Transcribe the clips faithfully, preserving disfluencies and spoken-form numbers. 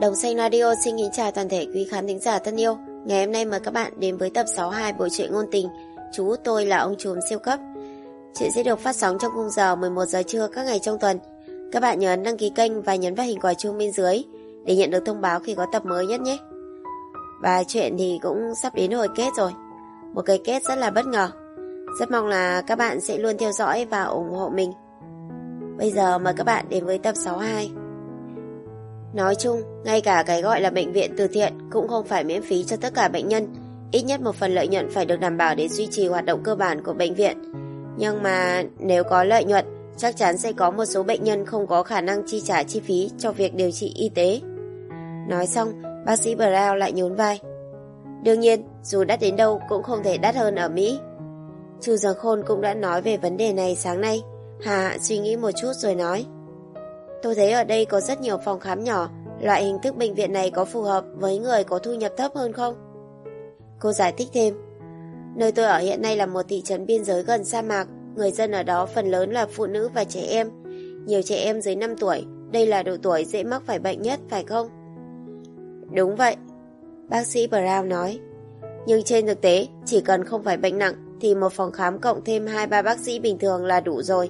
Đồng Xanh Radio xin kính chào toàn thể quý khán thính giả thân yêu. Ngày hôm nay mời các bạn đến với tập sáu mươi hai bộ truyện ngôn tình Chú Tôi Là Ông Trùm Siêu Cấp. Chuyện sẽ được phát sóng trong khung giờ mười một giờ trưa các ngày trong tuần. Các bạn nhớ đăng ký kênh và nhấn vào hình quả chuông bên dưới để nhận được thông báo khi có tập mới nhất nhé. Và chuyện thì cũng sắp đến hồi kết rồi. Một cái kết rất là bất ngờ. Rất mong là các bạn sẽ luôn theo dõi và ủng hộ mình. Bây giờ mời các bạn đến với tập sáu mươi hai. Nói chung, ngay cả cái gọi là bệnh viện từ thiện cũng không phải miễn phí cho tất cả bệnh nhân. Ít nhất một phần lợi nhuận phải được đảm bảo để duy trì hoạt động cơ bản của bệnh viện. Nhưng mà nếu có lợi nhuận, chắc chắn sẽ có một số bệnh nhân không có khả năng chi trả chi phí cho việc điều trị y tế. Nói xong, bác sĩ Brown lại nhún vai. Đương nhiên, dù đắt đến đâu cũng không thể đắt hơn ở Mỹ. Chu Giang Khôn cũng đã nói về vấn đề này sáng nay. Hà Hạ suy nghĩ một chút rồi nói. Tôi thấy ở đây có rất nhiều phòng khám nhỏ, loại hình thức bệnh viện này có phù hợp với người có thu nhập thấp hơn không? Cô giải thích thêm. Nơi tôi ở hiện nay là một thị trấn biên giới gần sa mạc, người dân ở đó phần lớn là phụ nữ và trẻ em. Nhiều trẻ em dưới năm tuổi, đây là độ tuổi dễ mắc phải bệnh nhất, phải không? Đúng vậy, bác sĩ Brown nói. Nhưng trên thực tế, chỉ cần không phải bệnh nặng thì một phòng khám cộng thêm hai ba bác sĩ bình thường là đủ rồi.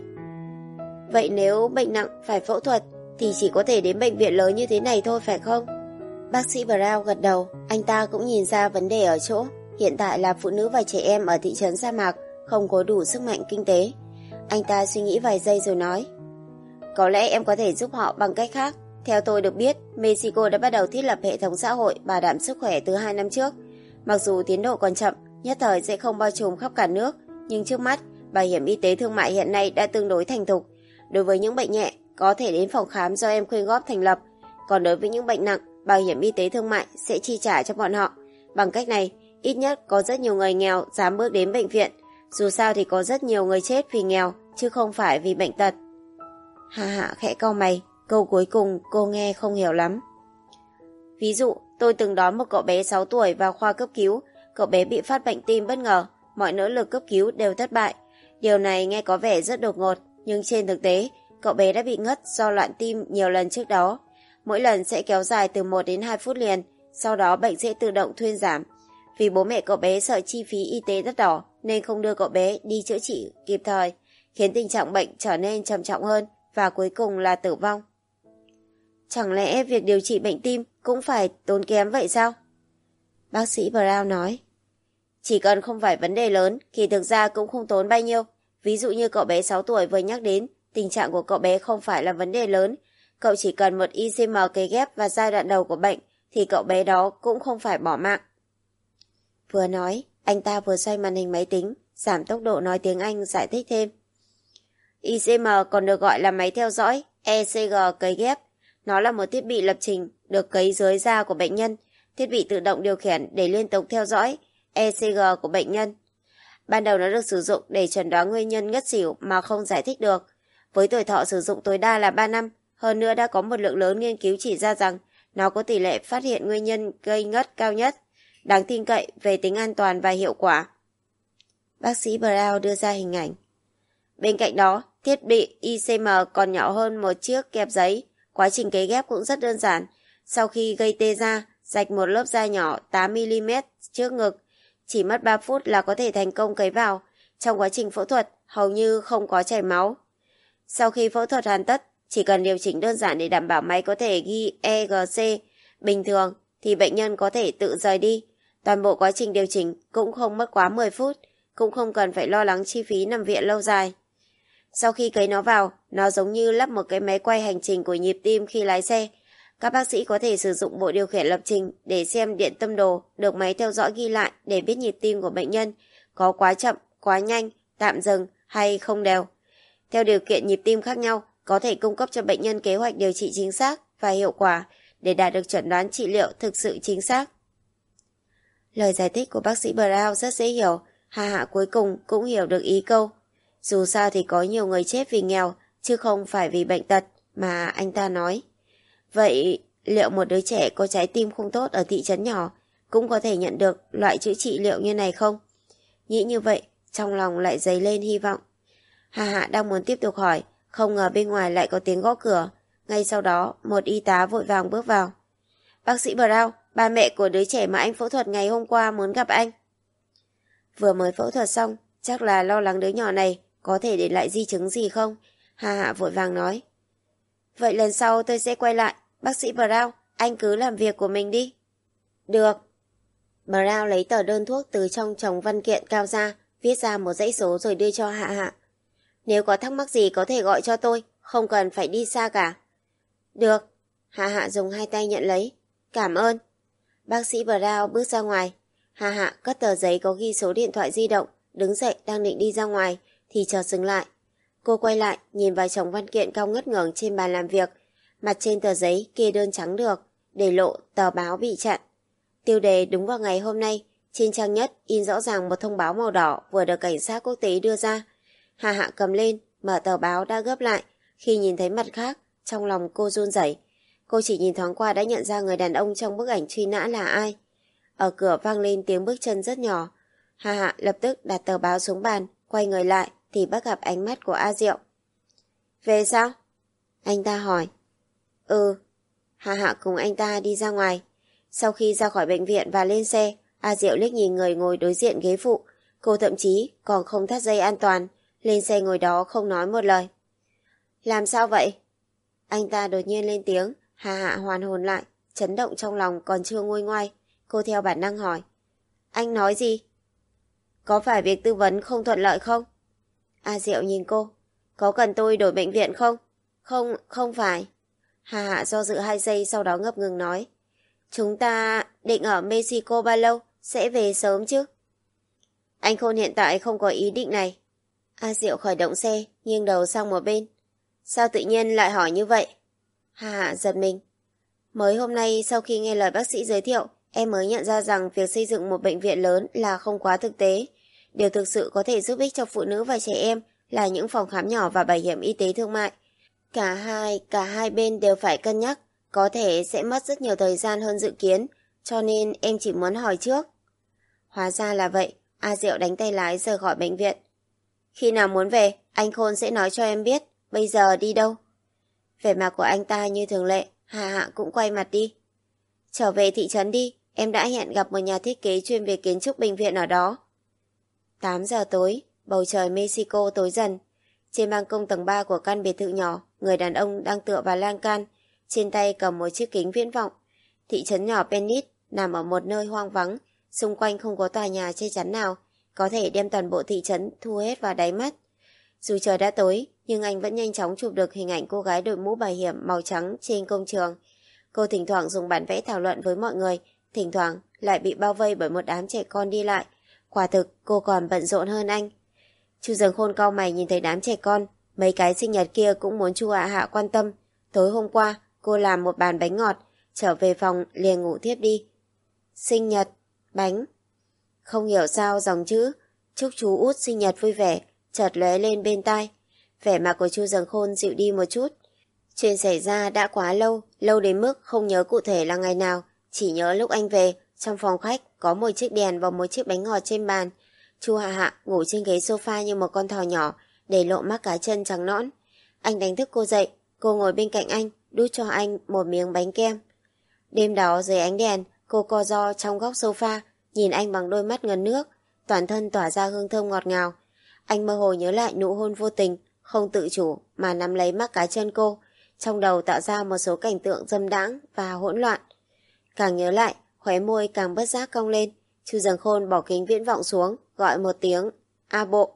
Vậy nếu bệnh nặng phải phẫu thuật thì chỉ có thể đến bệnh viện lớn như thế này thôi phải không? Bác sĩ Brown gật đầu, anh ta cũng nhìn ra vấn đề ở chỗ. Hiện tại là phụ nữ và trẻ em ở thị trấn sa mạc không có đủ sức mạnh kinh tế. Anh ta suy nghĩ vài giây rồi nói. Có lẽ em có thể giúp họ bằng cách khác. Theo tôi được biết, Mexico đã bắt đầu thiết lập hệ thống xã hội bảo đảm sức khỏe từ hai năm trước. Mặc dù tiến độ còn chậm, nhất thời sẽ không bao trùm khắp cả nước, nhưng trước mắt, bảo hiểm y tế thương mại hiện nay đã tương đối thành thục. Đối với những bệnh nhẹ, có thể đến phòng khám do em quyên góp thành lập. Còn đối với những bệnh nặng, bảo hiểm y tế thương mại sẽ chi trả cho bọn họ. Bằng cách này, ít nhất có rất nhiều người nghèo dám bước đến bệnh viện. Dù sao thì có rất nhiều người chết vì nghèo, chứ không phải vì bệnh tật. Hà Hạ khẽ cau mày, câu cuối cùng cô nghe không hiểu lắm. Ví dụ, tôi từng đón một cậu bé sáu tuổi vào khoa cấp cứu. Cậu bé bị phát bệnh tim bất ngờ, mọi nỗ lực cấp cứu đều thất bại. Điều này nghe có vẻ rất đột ngột, nhưng trên thực tế, cậu bé đã bị ngất do loạn tim nhiều lần trước đó. Mỗi lần sẽ kéo dài từ một đến hai phút liền, sau đó bệnh sẽ tự động thuyên giảm. Vì bố mẹ cậu bé sợ chi phí y tế đắt đỏ nên không đưa cậu bé đi chữa trị kịp thời, khiến tình trạng bệnh trở nên trầm trọng hơn và cuối cùng là tử vong. Chẳng lẽ việc điều trị bệnh tim cũng phải tốn kém vậy sao? Bác sĩ Brown nói. Chỉ cần không phải vấn đề lớn thì thực ra cũng không tốn bao nhiêu. Ví dụ như cậu bé sáu tuổi vừa nhắc đến, tình trạng của cậu bé không phải là vấn đề lớn. Cậu chỉ cần một i xê em cấy ghép vào giai đoạn đầu của bệnh thì cậu bé đó cũng không phải bỏ mạng. Vừa nói, anh ta vừa xoay màn hình máy tính, giảm tốc độ nói tiếng Anh giải thích thêm. i xê em còn được gọi là máy theo dõi e xê giê cấy ghép. Nó là một thiết bị lập trình được cấy dưới da của bệnh nhân. Thiết bị tự động điều khiển để liên tục theo dõi e xê giê của bệnh nhân. Ban đầu nó được sử dụng để chẩn đoán nguyên nhân ngất xỉu mà không giải thích được. Với tuổi thọ sử dụng tối đa là ba năm, hơn nữa đã có một lượng lớn nghiên cứu chỉ ra rằng nó có tỷ lệ phát hiện nguyên nhân gây ngất cao nhất, đáng tin cậy về tính an toàn và hiệu quả. Bác sĩ Brown đưa ra hình ảnh. Bên cạnh đó, thiết bị i xê em còn nhỏ hơn một chiếc kẹp giấy. Quá trình cấy ghép cũng rất đơn giản. Sau khi gây tê da, rạch một lớp da nhỏ tám mi li mét trước ngực. Chỉ mất ba phút là có thể thành công cấy vào. Trong quá trình phẫu thuật, hầu như không có chảy máu. Sau khi phẫu thuật hoàn tất, chỉ cần điều chỉnh đơn giản để đảm bảo máy có thể ghi e giê xê bình thường thì bệnh nhân có thể tự rời đi. Toàn bộ quá trình điều chỉnh cũng không mất quá mười phút, cũng không cần phải lo lắng chi phí nằm viện lâu dài. Sau khi cấy nó vào, nó giống như lắp một cái máy quay hành trình của nhịp tim khi lái xe. Các bác sĩ có thể sử dụng bộ điều khiển lập trình để xem điện tâm đồ được máy theo dõi ghi lại để biết nhịp tim của bệnh nhân có quá chậm, quá nhanh, tạm dừng hay không đều. Theo điều kiện nhịp tim khác nhau, có thể cung cấp cho bệnh nhân kế hoạch điều trị chính xác và hiệu quả để đạt được chẩn đoán trị liệu thực sự chính xác. Lời giải thích của bác sĩ Brown rất dễ hiểu, Hà Hạ cuối cùng cũng hiểu được ý câu. Dù sao thì có nhiều người chết vì nghèo, chứ không phải vì bệnh tật mà anh ta nói. Vậy liệu một đứa trẻ có trái tim không tốt ở thị trấn nhỏ cũng có thể nhận được loại chữa trị liệu như này không? Nghĩ như vậy, trong lòng lại dấy lên hy vọng. Hà Hạ đang muốn tiếp tục hỏi, không ngờ bên ngoài lại có tiếng gõ cửa. Ngay sau đó, một y tá vội vàng bước vào. Bác sĩ Brown, ba mẹ của đứa trẻ mà anh phẫu thuật ngày hôm qua muốn gặp anh. Vừa mới phẫu thuật xong, chắc là lo lắng đứa nhỏ này có thể để lại di chứng gì không? Hà Hạ vội vàng nói. Vậy lần sau tôi sẽ quay lại. Bác sĩ Brown, anh cứ làm việc của mình đi. Được. Brown lấy tờ đơn thuốc từ trong chồng văn kiện cao ra, viết ra một dãy số rồi đưa cho Hạ Hạ. Nếu có thắc mắc gì có thể gọi cho tôi, không cần phải đi xa cả. Được. Hạ Hạ dùng hai tay nhận lấy. Cảm ơn. Bác sĩ Brown bước ra ngoài. Hạ Hạ cất tờ giấy có ghi số điện thoại di động, đứng dậy đang định đi ra ngoài, thì chợt dừng lại. Cô quay lại, nhìn vào chồng văn kiện cao ngất ngưởng trên bàn làm việc. Mặt trên tờ giấy kê đơn trắng được, để lộ tờ báo bị chặn. Tiêu đề đúng vào ngày hôm nay, trên trang nhất in rõ ràng một thông báo màu đỏ vừa được cảnh sát quốc tế đưa ra. Hạ Hạ cầm lên, mở tờ báo đã gấp lại. Khi nhìn thấy mặt khác, trong lòng cô run rẩy. Cô chỉ nhìn thoáng qua đã nhận ra người đàn ông trong bức ảnh truy nã là ai. Ở cửa vang lên tiếng bước chân rất nhỏ. Hạ Hạ lập tức đặt tờ báo xuống bàn, quay người lại thì bắt gặp ánh mắt của A Diệu. Về sao? Anh ta hỏi. Ừ. Hạ Hạ cùng anh ta đi ra ngoài. Sau khi ra khỏi bệnh viện và lên xe, A Diệu liếc nhìn người ngồi đối diện ghế phụ. Cô thậm chí còn không thắt dây an toàn, lên xe ngồi đó không nói một lời. Làm sao vậy? Anh ta đột nhiên lên tiếng. Hạ Hạ hoàn hồn lại, chấn động trong lòng còn chưa nguôi ngoai. Cô theo bản năng hỏi. Anh nói gì? Có phải việc tư vấn không thuận lợi không? A Diệu nhìn cô. Có cần tôi đổi bệnh viện không? Không, không phải. Hạ Hạ do dự hai giây sau đó ngập ngừng nói. Chúng ta định ở Mexico bao lâu? Sẽ về sớm chứ? Anh Khôn hiện tại không có ý định này. A Diệu khởi động xe, nghiêng đầu sang một bên. Sao tự nhiên lại hỏi như vậy? Hạ Hạ giật mình. Mới hôm nay sau khi nghe lời bác sĩ giới thiệu, em mới nhận ra rằng việc xây dựng một bệnh viện lớn là không quá thực tế. Điều thực sự có thể giúp ích cho phụ nữ và trẻ em là những phòng khám nhỏ và bảo hiểm y tế thương mại. Cả hai, cả hai bên đều phải cân nhắc, có thể sẽ mất rất nhiều thời gian hơn dự kiến, cho nên em chỉ muốn hỏi trước. Hóa ra là vậy, A Diệu đánh tay lái rời khỏi bệnh viện. Khi nào muốn về, anh Khôn sẽ nói cho em biết, bây giờ đi đâu? Vẻ mặt của anh ta như thường lệ, Hạ Hạ cũng quay mặt đi. Trở về thị trấn đi, em đã hẹn gặp một nhà thiết kế chuyên về kiến trúc bệnh viện ở đó. tám giờ tối, bầu trời Mexico tối dần. Trên ban công tầng ba của căn biệt thự nhỏ, người đàn ông đang tựa vào lan can, trên tay cầm một chiếc kính viễn vọng. Thị trấn nhỏ Penit nằm ở một nơi hoang vắng, xung quanh không có tòa nhà che chắn nào, có thể đem toàn bộ thị trấn thu hết vào đáy mắt. Dù trời đã tối, nhưng anh vẫn nhanh chóng chụp được hình ảnh cô gái đội mũ bảo hiểm màu trắng trên công trường. Cô thỉnh thoảng dùng bản vẽ thảo luận với mọi người, thỉnh thoảng lại bị bao vây bởi một đám trẻ con đi lại. Quả thực cô còn bận rộn hơn anh. Chu Dần Khôn cau mày nhìn thấy đám trẻ con, mấy cái sinh nhật kia cũng muốn Chu Hạ Hạ quan tâm. Tối hôm qua, cô làm một bàn bánh ngọt, trở về phòng liền ngủ thiếp đi. Sinh nhật, bánh. Không hiểu sao dòng chữ chúc chú út sinh nhật vui vẻ chợt lóe lên bên tai. Vẻ mặt của Chu Dần Khôn dịu đi một chút. Chuyện xảy ra đã quá lâu, lâu đến mức không nhớ cụ thể là ngày nào, chỉ nhớ lúc anh về, trong phòng khách có một chiếc đèn và một chiếc bánh ngọt trên bàn. Chu Hạ Hạ ngủ trên ghế sofa như một con thỏ nhỏ, để lộ mắt cá chân trắng nõn. Anh đánh thức cô dậy, cô ngồi bên cạnh anh, đút cho anh một miếng bánh kem. Đêm đó dưới ánh đèn, cô co ro trong góc sofa, nhìn anh bằng đôi mắt ngấn nước, toàn thân tỏa ra hương thơm ngọt ngào. Anh mơ hồ nhớ lại nụ hôn vô tình, không tự chủ mà nắm lấy mắt cá chân cô, trong đầu tạo ra một số cảnh tượng dâm đãng và hỗn loạn. Càng nhớ lại, khóe môi càng bất giác cong lên. Chu Dần Khôn bỏ kính viễn vọng xuống, gọi một tiếng A Bộ.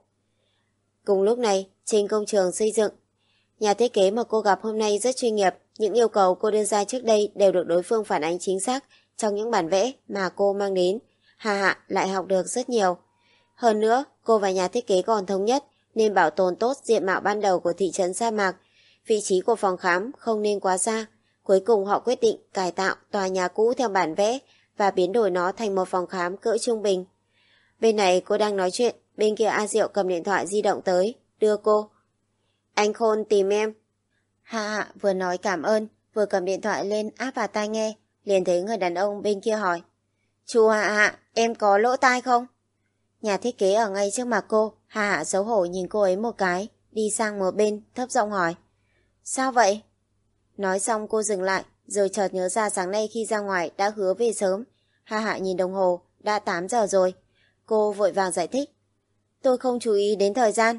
Cùng lúc này, trên công trường xây dựng, nhà thiết kế mà cô gặp hôm nay rất chuyên nghiệp. Những yêu cầu cô đưa ra trước đây đều được đối phương phản ánh chính xác trong những bản vẽ mà cô mang đến. Hạ Hạ lại học được rất nhiều. Hơn nữa, cô và nhà thiết kế còn thống nhất nên bảo tồn tốt diện mạo ban đầu của thị trấn sa mạc. Vị trí của phòng khám không nên quá xa. Cuối cùng họ quyết định cải tạo tòa nhà cũ theo bản vẽ và biến đổi nó thành một phòng khám cỡ trung bình. Bên này cô đang nói chuyện, bên kia A Diệu cầm điện thoại di động tới, đưa cô. Anh Khôn tìm em. Hạ Hạ vừa nói cảm ơn, vừa cầm điện thoại lên áp vào tai nghe, liền thấy người đàn ông bên kia hỏi. Chú Hạ Hạ, em có lỗ tai không? Nhà thiết kế ở ngay trước mặt cô, Hạ Hạ xấu hổ nhìn cô ấy một cái, đi sang một bên, thấp giọng hỏi. Sao vậy? Nói xong cô dừng lại, rồi chợt nhớ ra sáng nay khi ra ngoài đã hứa về sớm. Hạ Hạ nhìn đồng hồ, đã tám giờ rồi. Cô vội vàng giải thích. Tôi không chú ý đến thời gian.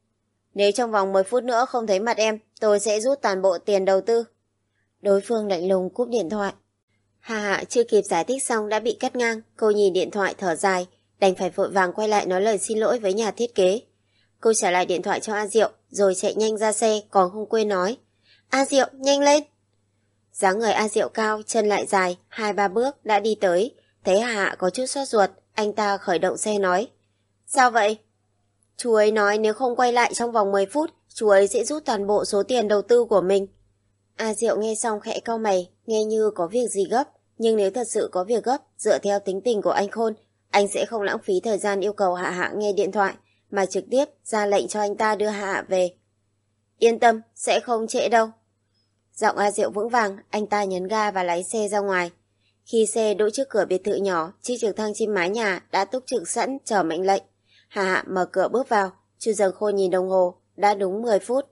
Nếu trong vòng mười phút nữa không thấy mặt em, tôi sẽ rút toàn bộ tiền đầu tư. Đối phương lạnh lùng cúp điện thoại. Hạ Hạ chưa kịp giải thích xong đã bị cắt ngang. Cô nhìn điện thoại thở dài, đành phải vội vàng quay lại nói lời xin lỗi với nhà thiết kế. Cô trả lại điện thoại cho A Diệu, rồi chạy nhanh ra xe, còn không quên nói. A Diệu, nhanh lên! Dáng người A Diệu cao, chân lại dài, hai ba bước đã đi tới. Thấy Hạ Hạ có chút sốt ruột, anh ta khởi động xe nói. Sao vậy? Chú ấy nói nếu không quay lại trong vòng mười phút, chú ấy sẽ rút toàn bộ số tiền đầu tư của mình. A Diệu nghe xong khẽ cau mày, nghe như có việc gì gấp. Nhưng nếu thật sự có việc gấp, dựa theo tính tình của anh Khôn, anh sẽ không lãng phí thời gian yêu cầu Hạ Hạ nghe điện thoại, mà trực tiếp ra lệnh cho anh ta đưa Hạ Hạ về. Yên tâm, sẽ không trễ đâu. Giọng A Diệu vững vàng, anh ta nhấn ga và lái xe ra ngoài. Khi xe đỗ trước cửa biệt thự nhỏ, chiếc trực thăng trên mái nhà đã túc trực sẵn chờ mệnh lệnh. Hạ Hạ mở cửa bước vào, Chu Dần Khôn nhìn đồng hồ, đã đúng mười phút.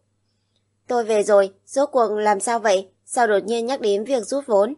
Tôi về rồi, rốt cuộc làm sao vậy? Sao đột nhiên nhắc đến việc rút vốn?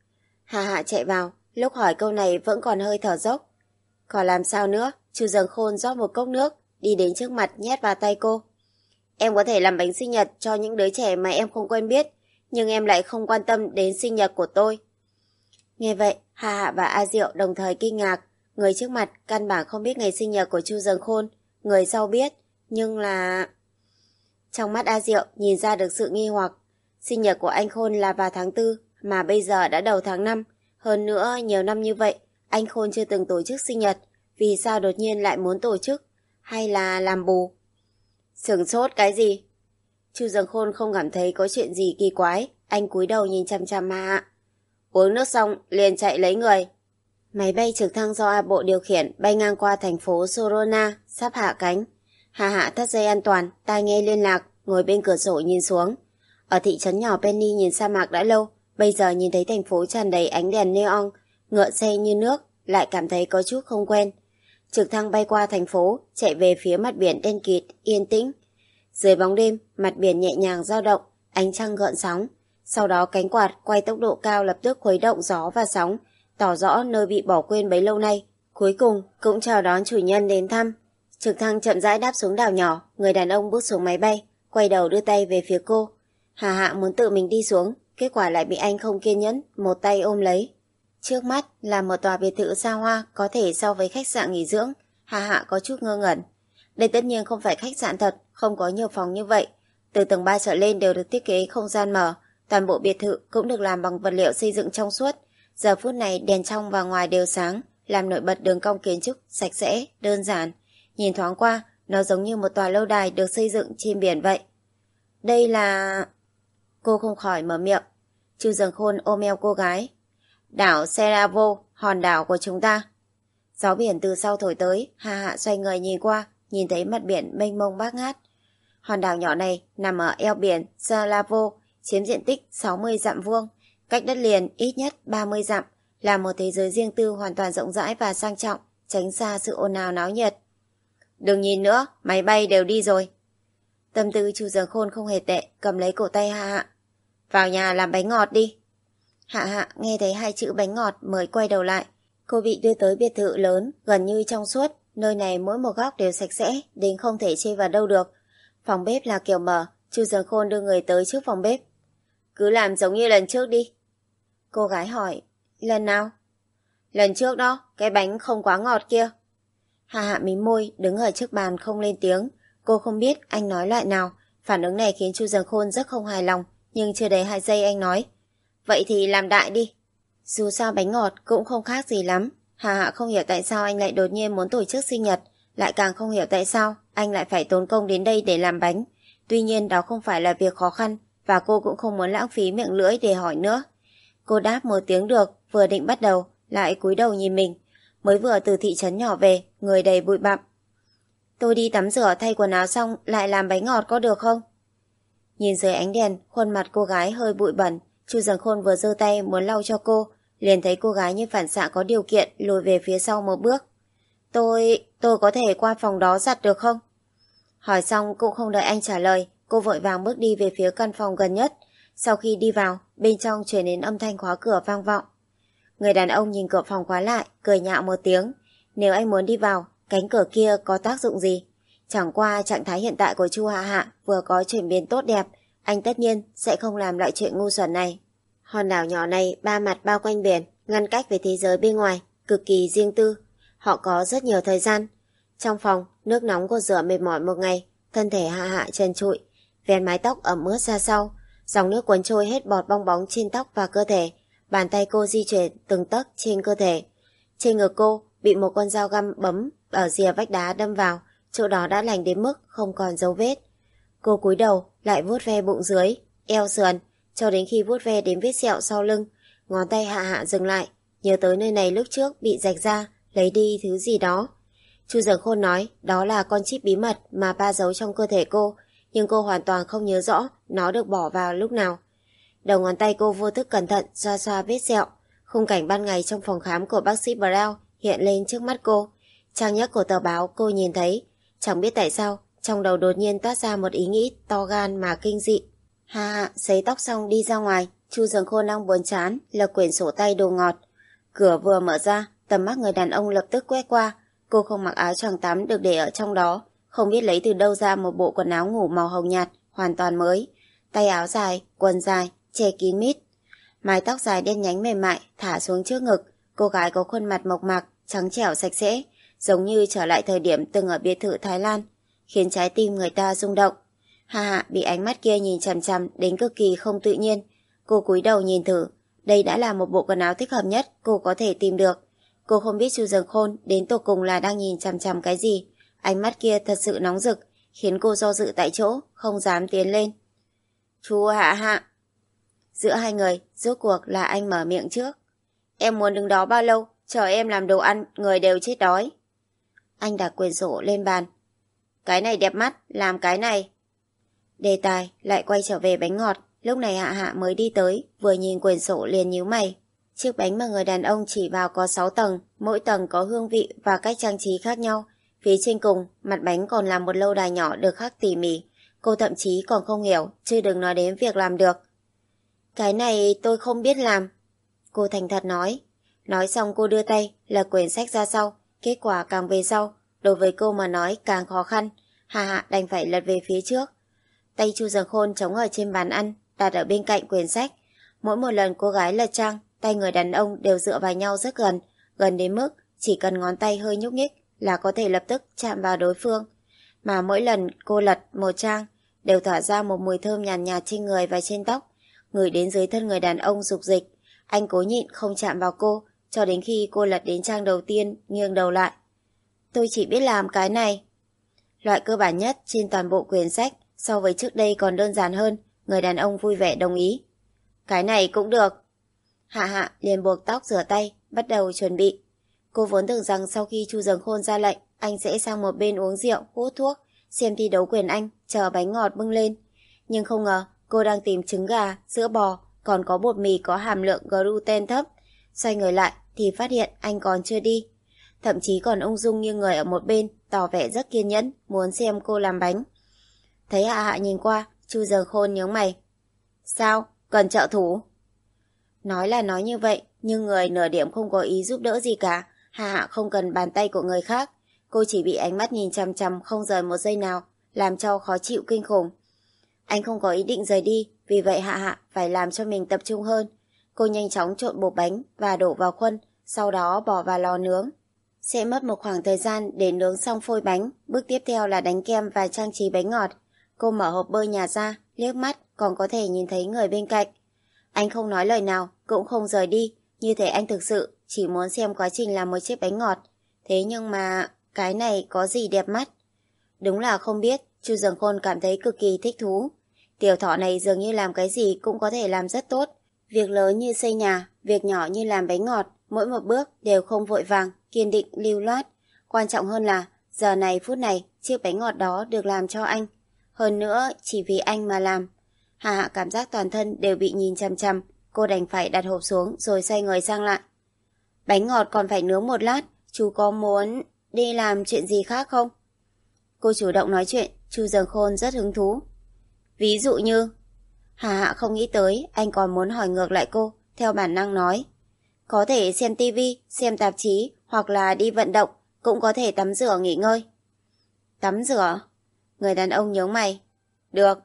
Hạ Hạ chạy vào, lúc hỏi câu này vẫn còn hơi thở dốc. Còn làm sao nữa? Chu Dần Khôn rót một cốc nước, đi đến trước mặt nhét vào tay cô. Em có thể làm bánh sinh nhật cho những đứa trẻ mà em không quen biết, nhưng em lại không quan tâm đến sinh nhật của tôi. Nghe vậy, Hạ Hạ và A Diệu đồng thời kinh ngạc. Người trước mặt căn bản không biết ngày sinh nhật của Chu Dần Khôn, người sau biết, nhưng là... Trong mắt A Diệu nhìn ra được sự nghi hoặc. Sinh nhật của anh Khôn là vào tháng tư, mà bây giờ đã đầu tháng năm. Hơn nữa, nhiều năm như vậy, anh Khôn chưa từng tổ chức sinh nhật. Vì sao đột nhiên lại muốn tổ chức? Hay là làm bù? Sửng sốt cái gì? Chu Dần Khôn không cảm thấy có chuyện gì kỳ quái. Anh cúi đầu nhìn chằm chằm Hạ Hạ. Uống nước xong, liền chạy lấy người. Máy bay trực thăng do A Bộ điều khiển bay ngang qua thành phố Sorona, sắp hạ cánh. Hạ Hạ thắt dây an toàn, tai nghe liên lạc, ngồi bên cửa sổ nhìn xuống. Ở thị trấn nhỏ Penny nhìn sa mạc đã lâu, bây giờ nhìn thấy thành phố tràn đầy ánh đèn neon, ngựa xe như nước, lại cảm thấy có chút không quen. Trực thăng bay qua thành phố, chạy về phía mặt biển đen kịt, yên tĩnh. Dưới bóng đêm, mặt biển nhẹ nhàng dao động, ánh trăng gợn sóng. Sau đó cánh quạt quay tốc độ cao lập tức khuấy động gió và sóng, tỏ rõ nơi bị bỏ quên bấy lâu nay. Cuối cùng cũng chào đón chủ nhân đến thăm. Trực thăng chậm rãi đáp xuống đảo nhỏ, người đàn ông bước xuống máy bay, quay đầu đưa tay về phía cô. Hạ Hạ muốn tự mình đi xuống, kết quả lại bị anh không kiên nhẫn, một tay ôm lấy. Trước mắt là một tòa biệt thự xa hoa, có thể so với khách sạn nghỉ dưỡng. Hạ Hạ có chút ngơ ngẩn. Đây tất nhiên không phải khách sạn thật, không có nhiều phòng như vậy. Từ tầng ba trở lên đều được thiết kế không gian mở, toàn bộ biệt thự cũng được làm bằng vật liệu xây dựng trong suốt. Giờ phút này đèn trong và ngoài đều sáng, làm nổi bật đường cong kiến trúc sạch sẽ, đơn giản. Nhìn thoáng qua, nó giống như một tòa lâu đài được xây dựng trên biển vậy. Đây là... Cô không khỏi mở miệng. Chu Dần Khôn ôm eo cô gái. Đảo Seravo, hòn đảo của chúng ta. Gió biển từ sau thổi tới, Hạ Hạ xoay người nhìn qua, nhìn thấy mặt biển mênh mông bát ngát. Hòn đảo nhỏ này nằm ở eo biển Seravo, chiếm diện tích sáu mươi dặm vuông, cách đất liền ít nhất ba mươi dặm, là một thế giới riêng tư hoàn toàn rộng rãi và sang trọng, tránh xa sự ồn ào náo nhiệt. Đừng nhìn nữa, máy bay đều đi rồi. Tâm tư Chu Dần Khôn không hề tệ, cầm lấy cổ tay Hạ Hạ. Vào nhà làm bánh ngọt đi. Hạ Hạ nghe thấy hai chữ bánh ngọt mới quay đầu lại. Cô bị đưa tới biệt thự lớn, gần như trong suốt. Nơi này mỗi một góc đều sạch sẽ, đến không thể chê vào đâu được. Phòng bếp là kiểu mở, Chu Dần Khôn đưa người tới trước phòng bếp. Cứ làm giống như lần trước đi. Cô gái hỏi, lần nào? Lần trước đó, cái bánh không quá ngọt kia. Hạ Hạ mím môi, đứng ở trước bàn không lên tiếng. Cô không biết anh nói loại nào. Phản ứng này khiến Chu Dần Khôn rất không hài lòng, nhưng chưa đầy hai giây anh nói. Vậy thì làm đại đi. Dù sao bánh ngọt cũng không khác gì lắm. Hạ Hạ không hiểu tại sao anh lại đột nhiên muốn tổ chức sinh nhật, lại càng không hiểu tại sao anh lại phải tốn công đến đây để làm bánh. Tuy nhiên đó không phải là việc khó khăn, và cô cũng không muốn lãng phí miệng lưỡi để hỏi nữa. Cô đáp một tiếng được, vừa định bắt đầu, lại cúi đầu nhìn mình. Mới vừa từ thị trấn nhỏ về, người đầy bụi bặm. Tôi đi tắm rửa thay quần áo xong lại làm bánh ngọt có được không? Nhìn dưới ánh đèn, khuôn mặt cô gái hơi bụi bẩn. Chu Dần Khôn vừa giơ tay muốn lau cho cô, liền thấy cô gái như phản xạ có điều kiện lùi về phía sau một bước. Tôi... tôi có thể qua phòng đó giặt được không? Hỏi xong cũng không đợi anh trả lời, cô vội vàng bước đi về phía căn phòng gần nhất. Sau khi đi vào, bên trong truyền đến âm thanh khóa cửa vang vọng. Người đàn ông nhìn cửa phòng khóa lại, cười nhạo một tiếng. Nếu anh muốn đi vào, cánh cửa kia có tác dụng gì? Chẳng qua trạng thái hiện tại của Chu Hạ Hạ vừa có chuyển biến tốt đẹp, anh tất nhiên sẽ không làm loại chuyện ngu xuẩn này. Hòn đảo nhỏ này ba mặt bao quanh biển, ngăn cách với thế giới bên ngoài, cực kỳ riêng tư. Họ có rất nhiều thời gian. Trong phòng, nước nóng cô rửa mệt mỏi một ngày, thân thể Hạ Hạ trần trụi, vén mái tóc ẩm ướt ra sau, dòng nước cuốn trôi hết bọt bong bóng trên tóc và cơ thể. Bàn tay cô di chuyển từng tấc trên cơ thể. Trên ngực cô bị một con dao găm bấm ở rìa vách đá đâm vào, chỗ đó đã lành đến mức không còn dấu vết. Cô cúi đầu lại vuốt ve bụng dưới, eo sườn, cho đến khi vuốt ve đến vết sẹo sau lưng, ngón tay Hạ Hạ dừng lại, nhớ tới nơi này lúc trước bị rạch ra, lấy đi thứ gì đó. Chu Dường Khôn nói đó là con chip bí mật mà ba giấu trong cơ thể cô, nhưng cô hoàn toàn không nhớ rõ nó được bỏ vào lúc nào. Đầu ngón tay cô vô thức cẩn thận xoa xoa vết sẹo. Khung cảnh ban ngày trong phòng khám của bác sĩ Brown hiện lên trước mắt cô. Trang nhất của tờ báo cô nhìn thấy. Chẳng biết tại sao, trong đầu đột nhiên toát ra một ý nghĩ to gan mà kinh dị. Hạ Hạ sấy tóc xong đi ra ngoài. Chu Dường Khôn đang buồn chán, lật quyển sổ tay đồ ngọt. Cửa vừa mở ra, tầm mắt người đàn ông lập tức quét qua. Cô không mặc áo choàng tắm được để ở trong đó, không biết lấy từ đâu ra một bộ quần áo ngủ màu hồng nhạt, hoàn toàn mới. Tay áo dài, quần dài, che kín mít. Mái tóc dài đen nhánh mềm mại thả xuống trước ngực. Cô gái có khuôn mặt mộc mạc, trắng trẻo sạch sẽ, giống như trở lại thời điểm từng ở biệt thự Thái Lan, khiến trái tim người ta rung động. Hạ Hạ bị ánh mắt kia nhìn chằm chằm đến cực kỳ không tự nhiên. Cô cúi đầu nhìn thử, đây đã là một bộ quần áo thích hợp nhất cô có thể tìm được. Cô không biết Chu Dường Khôn đến tột cùng là đang nhìn chằm chằm cái gì. Ánh mắt kia thật sự nóng rực, khiến cô do dự tại chỗ, không dám tiến lên. Chu Hạ Hạ. Giữa hai người, rốt cuộc là anh mở miệng trước. Em muốn đứng đó bao lâu, chờ em làm đồ ăn, người đều chết đói. Anh đặt quyển sổ lên bàn. Cái này đẹp mắt, làm cái này. Đề tài lại quay trở về bánh ngọt. Lúc này Hạ Hạ mới đi tới, vừa nhìn quyển sổ liền nhíu mày. Chiếc bánh mà người đàn ông chỉ vào có sáu tầng, mỗi tầng có hương vị và cách trang trí khác nhau. Phía trên cùng, mặt bánh còn là một lâu đài nhỏ được khắc tỉ mỉ. Cô thậm chí còn không hiểu, chứ đừng nói đến việc làm được. Cái này tôi không biết làm. Cô thành thật nói. Nói xong cô đưa tay, lật quyển sách ra sau. Kết quả càng về sau, đối với cô mà nói càng khó khăn. Hạ Hạ đành phải lật về phía trước. Tay Chu Dường Khôn chống ở trên bàn ăn, đặt ở bên cạnh quyển sách. Mỗi một lần cô gái lật trang, tay người đàn ông đều dựa vào nhau rất gần, gần đến mức chỉ cần ngón tay hơi nhúc nhích là có thể lập tức chạm vào đối phương. Mà mỗi lần cô lật một trang, đều tỏa ra một mùi thơm nhàn nhạt, nhạt trên người và trên tóc, ngửi đến dưới thân người đàn ông dục dịch. Anh cố nhịn không chạm vào cô, cho đến khi cô lật đến trang đầu tiên, nghiêng đầu lại. Tôi chỉ biết làm cái này. Loại cơ bản nhất trên toàn bộ quyển sách, so với trước đây còn đơn giản hơn, người đàn ông vui vẻ đồng ý. Cái này cũng được. Hạ Hạ liền buộc tóc rửa tay, bắt đầu chuẩn bị. Cô vốn tưởng rằng sau khi Chu Dường Khôn ra lệnh, anh sẽ sang một bên uống rượu, hút thuốc, xem thi đấu quyền Anh, chờ bánh ngọt bưng lên. Nhưng không ngờ, cô đang tìm trứng gà, sữa bò, còn có bột mì có hàm lượng gluten thấp. Xoay người lại thì phát hiện anh còn chưa đi. Thậm chí còn ung dung như người ở một bên, tỏ vẻ rất kiên nhẫn, muốn xem cô làm bánh. Thấy Hạ Hạ nhìn qua, Chu Dường Khôn nhướng mày. Sao? Cần trợ thủ? Nói là nói như vậy, nhưng người nửa điểm không có ý giúp đỡ gì cả. Hạ Hạ không cần bàn tay của người khác. Cô chỉ bị ánh mắt nhìn chằm chằm không rời một giây nào, làm cho khó chịu kinh khủng. Anh không có ý định rời đi, vì vậy Hạ Hạ phải làm cho mình tập trung hơn. Cô nhanh chóng trộn bột bánh và đổ vào khuôn, sau đó bỏ vào lò nướng. Sẽ mất một khoảng thời gian để nướng xong phôi bánh, bước tiếp theo là đánh kem và trang trí bánh ngọt. Cô mở hộp bơi nhà ra, liếc mắt còn có thể nhìn thấy người bên cạnh. Anh không nói lời nào, cũng không rời đi, như thể anh thực sự chỉ muốn xem quá trình làm một chiếc bánh ngọt. Thế nhưng mà cái này có gì đẹp mắt? Đúng là không biết, Chu Dường Khôn cảm thấy cực kỳ thích thú. Tiểu thỏ này dường như làm cái gì cũng có thể làm rất tốt. Việc lớn như xây nhà, việc nhỏ như làm bánh ngọt, mỗi một bước đều không vội vàng, kiên định, lưu loát. Quan trọng hơn là, giờ này phút này, chiếc bánh ngọt đó được làm cho anh. Hơn nữa, chỉ vì anh mà làm. Hạ Hạ cảm giác toàn thân đều bị nhìn chằm chằm, cô đành phải đặt hộp xuống rồi xoay người sang lại. Bánh ngọt còn phải nướng một lát, chú có muốn đi làm chuyện gì khác không? Cô chủ động nói chuyện, Chu Dường Khôn rất hứng thú. Ví dụ như... Hà Hạ không nghĩ tới anh còn muốn hỏi ngược lại cô, theo bản năng nói. Có thể xem tivi, xem tạp chí hoặc là đi vận động, cũng có thể tắm rửa nghỉ ngơi. Tắm rửa? Người đàn ông nhướng mày. Được.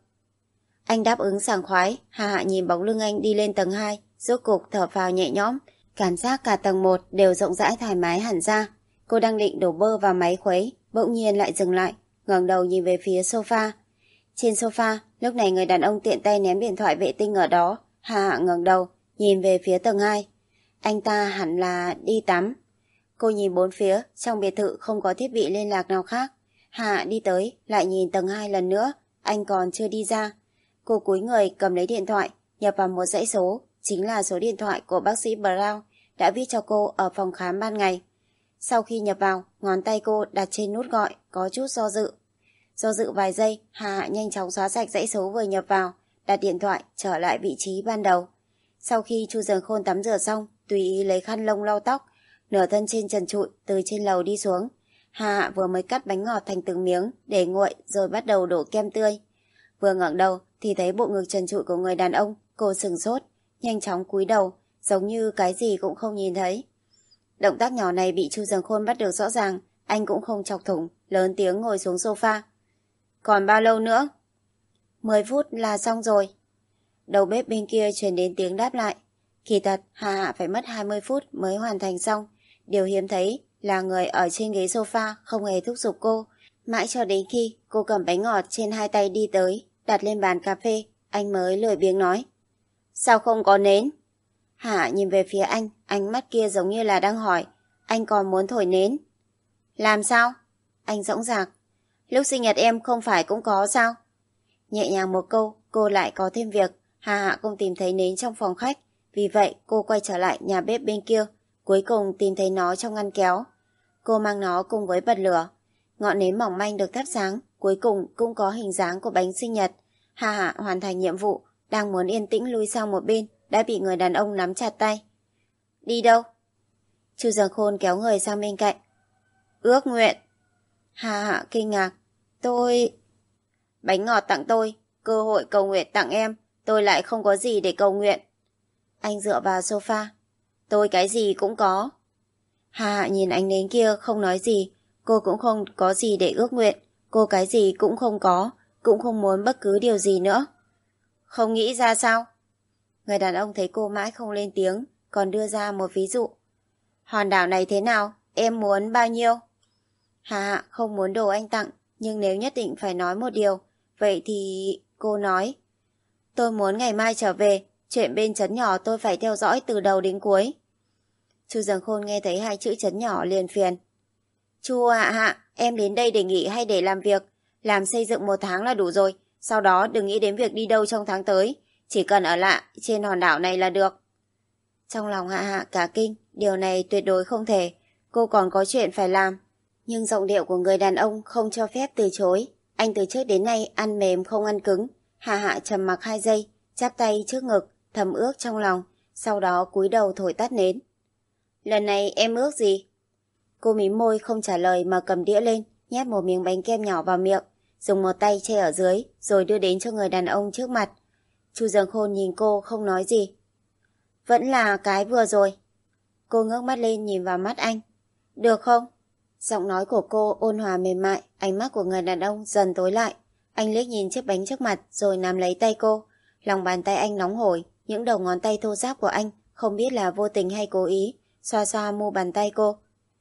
Anh đáp ứng sảng khoái. Hà Hạ nhìn bóng lưng anh đi lên tầng hai, rốt cục thở phào nhẹ nhõm. Cảm giác cả tầng một đều rộng rãi thoải mái hẳn ra. Cô đang định đổ bơ vào máy khuấy, bỗng nhiên lại dừng lại, ngẩng đầu nhìn về phía sofa. Trên sofa, lúc này người đàn ông tiện tay ném điện thoại vệ tinh ở đó. Hà Hạ ngẩng đầu, nhìn về phía tầng hai. Anh ta hẳn là đi tắm. Cô nhìn bốn phía, trong biệt thự không có thiết bị liên lạc nào khác. Hà Hạ đi tới, lại nhìn tầng hai lần nữa, anh còn chưa đi ra. Cô cúi người cầm lấy điện thoại, nhập vào một dãy số, chính là số điện thoại của bác sĩ Brown đã viết cho cô ở phòng khám ban ngày. Sau khi nhập vào, ngón tay cô đặt trên nút gọi, có chút do dự. Do dự vài giây, Hà Hạ nhanh chóng xóa sạch dãy số vừa nhập vào, đặt điện thoại trở lại vị trí ban đầu. Sau khi Chu Dần Khôn tắm rửa xong, tùy ý lấy khăn lông lau tóc, nửa thân trên trần trụi từ trên lầu đi xuống. Hà Hạ vừa mới cắt bánh ngọt thành từng miếng để nguội rồi bắt đầu đổ kem tươi. Vừa ngẩng đầu thì thấy bộ ngực trần trụi của người đàn ông, cô sửng sốt, nhanh chóng cúi đầu, giống như cái gì cũng không nhìn thấy. Động tác nhỏ này bị Chu Dần Khôn bắt được rõ ràng, anh cũng không chọc thủng, lớn tiếng ngồi xuống sofa. Còn bao lâu nữa? Mười phút là xong rồi. Đầu bếp bên kia truyền đến tiếng đáp lại. Kỳ thật, Hà Hạ phải mất hai mươi phút mới hoàn thành xong. Điều hiếm thấy là người ở trên ghế sofa không hề thúc giục cô. Mãi cho đến khi cô cầm bánh ngọt trên hai tay đi tới, đặt lên bàn cà phê, anh mới lười biếng nói. Sao không có nến? Hà Hạ nhìn về phía anh, ánh mắt kia giống như là đang hỏi, anh còn muốn thổi nến? Làm sao? Anh dõng dạc. Lúc sinh nhật em không phải cũng có sao? Nhẹ nhàng một câu, cô lại có thêm việc. Hà Hạ không tìm thấy nến trong phòng khách, vì vậy cô quay trở lại nhà bếp bên kia, cuối cùng tìm thấy nó trong ngăn kéo. Cô mang nó cùng với bật lửa. Ngọn nến mỏng manh được thắp sáng, cuối cùng cũng có hình dáng của bánh sinh nhật. Hà Hạ hoàn thành nhiệm vụ, đang muốn yên tĩnh lui sang một bên, đã bị người đàn ông nắm chặt tay. Đi đâu? Chu Dần Khôn kéo người sang bên cạnh. Ước nguyện. Hà Hạ kinh ngạc. Tôi... Bánh ngọt tặng tôi, cơ hội cầu nguyện tặng em, tôi lại không có gì để cầu nguyện. Anh dựa vào sofa. Tôi cái gì cũng có. Hà Hạ nhìn anh đến kia không nói gì. Cô cũng không có gì để ước nguyện. Cô cái gì cũng không có, cũng không muốn bất cứ điều gì nữa. Không nghĩ ra sao? Người đàn ông thấy cô mãi không lên tiếng, còn đưa ra một ví dụ. Hòn đảo này thế nào? Em muốn bao nhiêu? Hà Hạ không muốn đồ anh tặng, nhưng nếu nhất định phải nói một điều, vậy thì... Cô nói. Tôi muốn ngày mai trở về, chuyện bên trấn nhỏ tôi phải theo dõi từ đầu đến cuối. Chu Dần Khôn nghe thấy hai chữ trấn nhỏ liền phiền. Chu Hạ Hạ, em đến đây để nghỉ hay để làm việc? Làm xây dựng một tháng là đủ rồi, sau đó đừng nghĩ đến việc đi đâu trong tháng tới, chỉ cần ở lại trên hòn đảo này là được. Trong lòng Hạ Hạ cả kinh, điều này tuyệt đối không thể, cô còn có chuyện phải làm. Nhưng giọng điệu của người đàn ông không cho phép từ chối. Anh từ trước đến nay ăn mềm không ăn cứng. Hạ Hạ trầm mặc hai giây, chắp tay trước ngực, thầm ước trong lòng, sau đó cúi đầu thổi tắt nến. Lần này em ước gì? Cô mím môi không trả lời mà cầm đĩa lên, nhét một miếng bánh kem nhỏ vào miệng, dùng một tay che ở dưới, rồi đưa đến cho người đàn ông trước mặt. Chu Dần Khôn nhìn cô không nói gì. Vẫn là cái vừa rồi. Cô ngước mắt lên nhìn vào mắt anh. Được không? Giọng nói của cô ôn hòa mềm mại, ánh mắt của người đàn ông dần tối lại. Anh liếc nhìn chiếc bánh trước mặt rồi nắm lấy tay cô. Lòng bàn tay anh nóng hổi, những đầu ngón tay thô ráp của anh không biết là vô tình hay cố ý, xoa xoa mu bàn tay cô.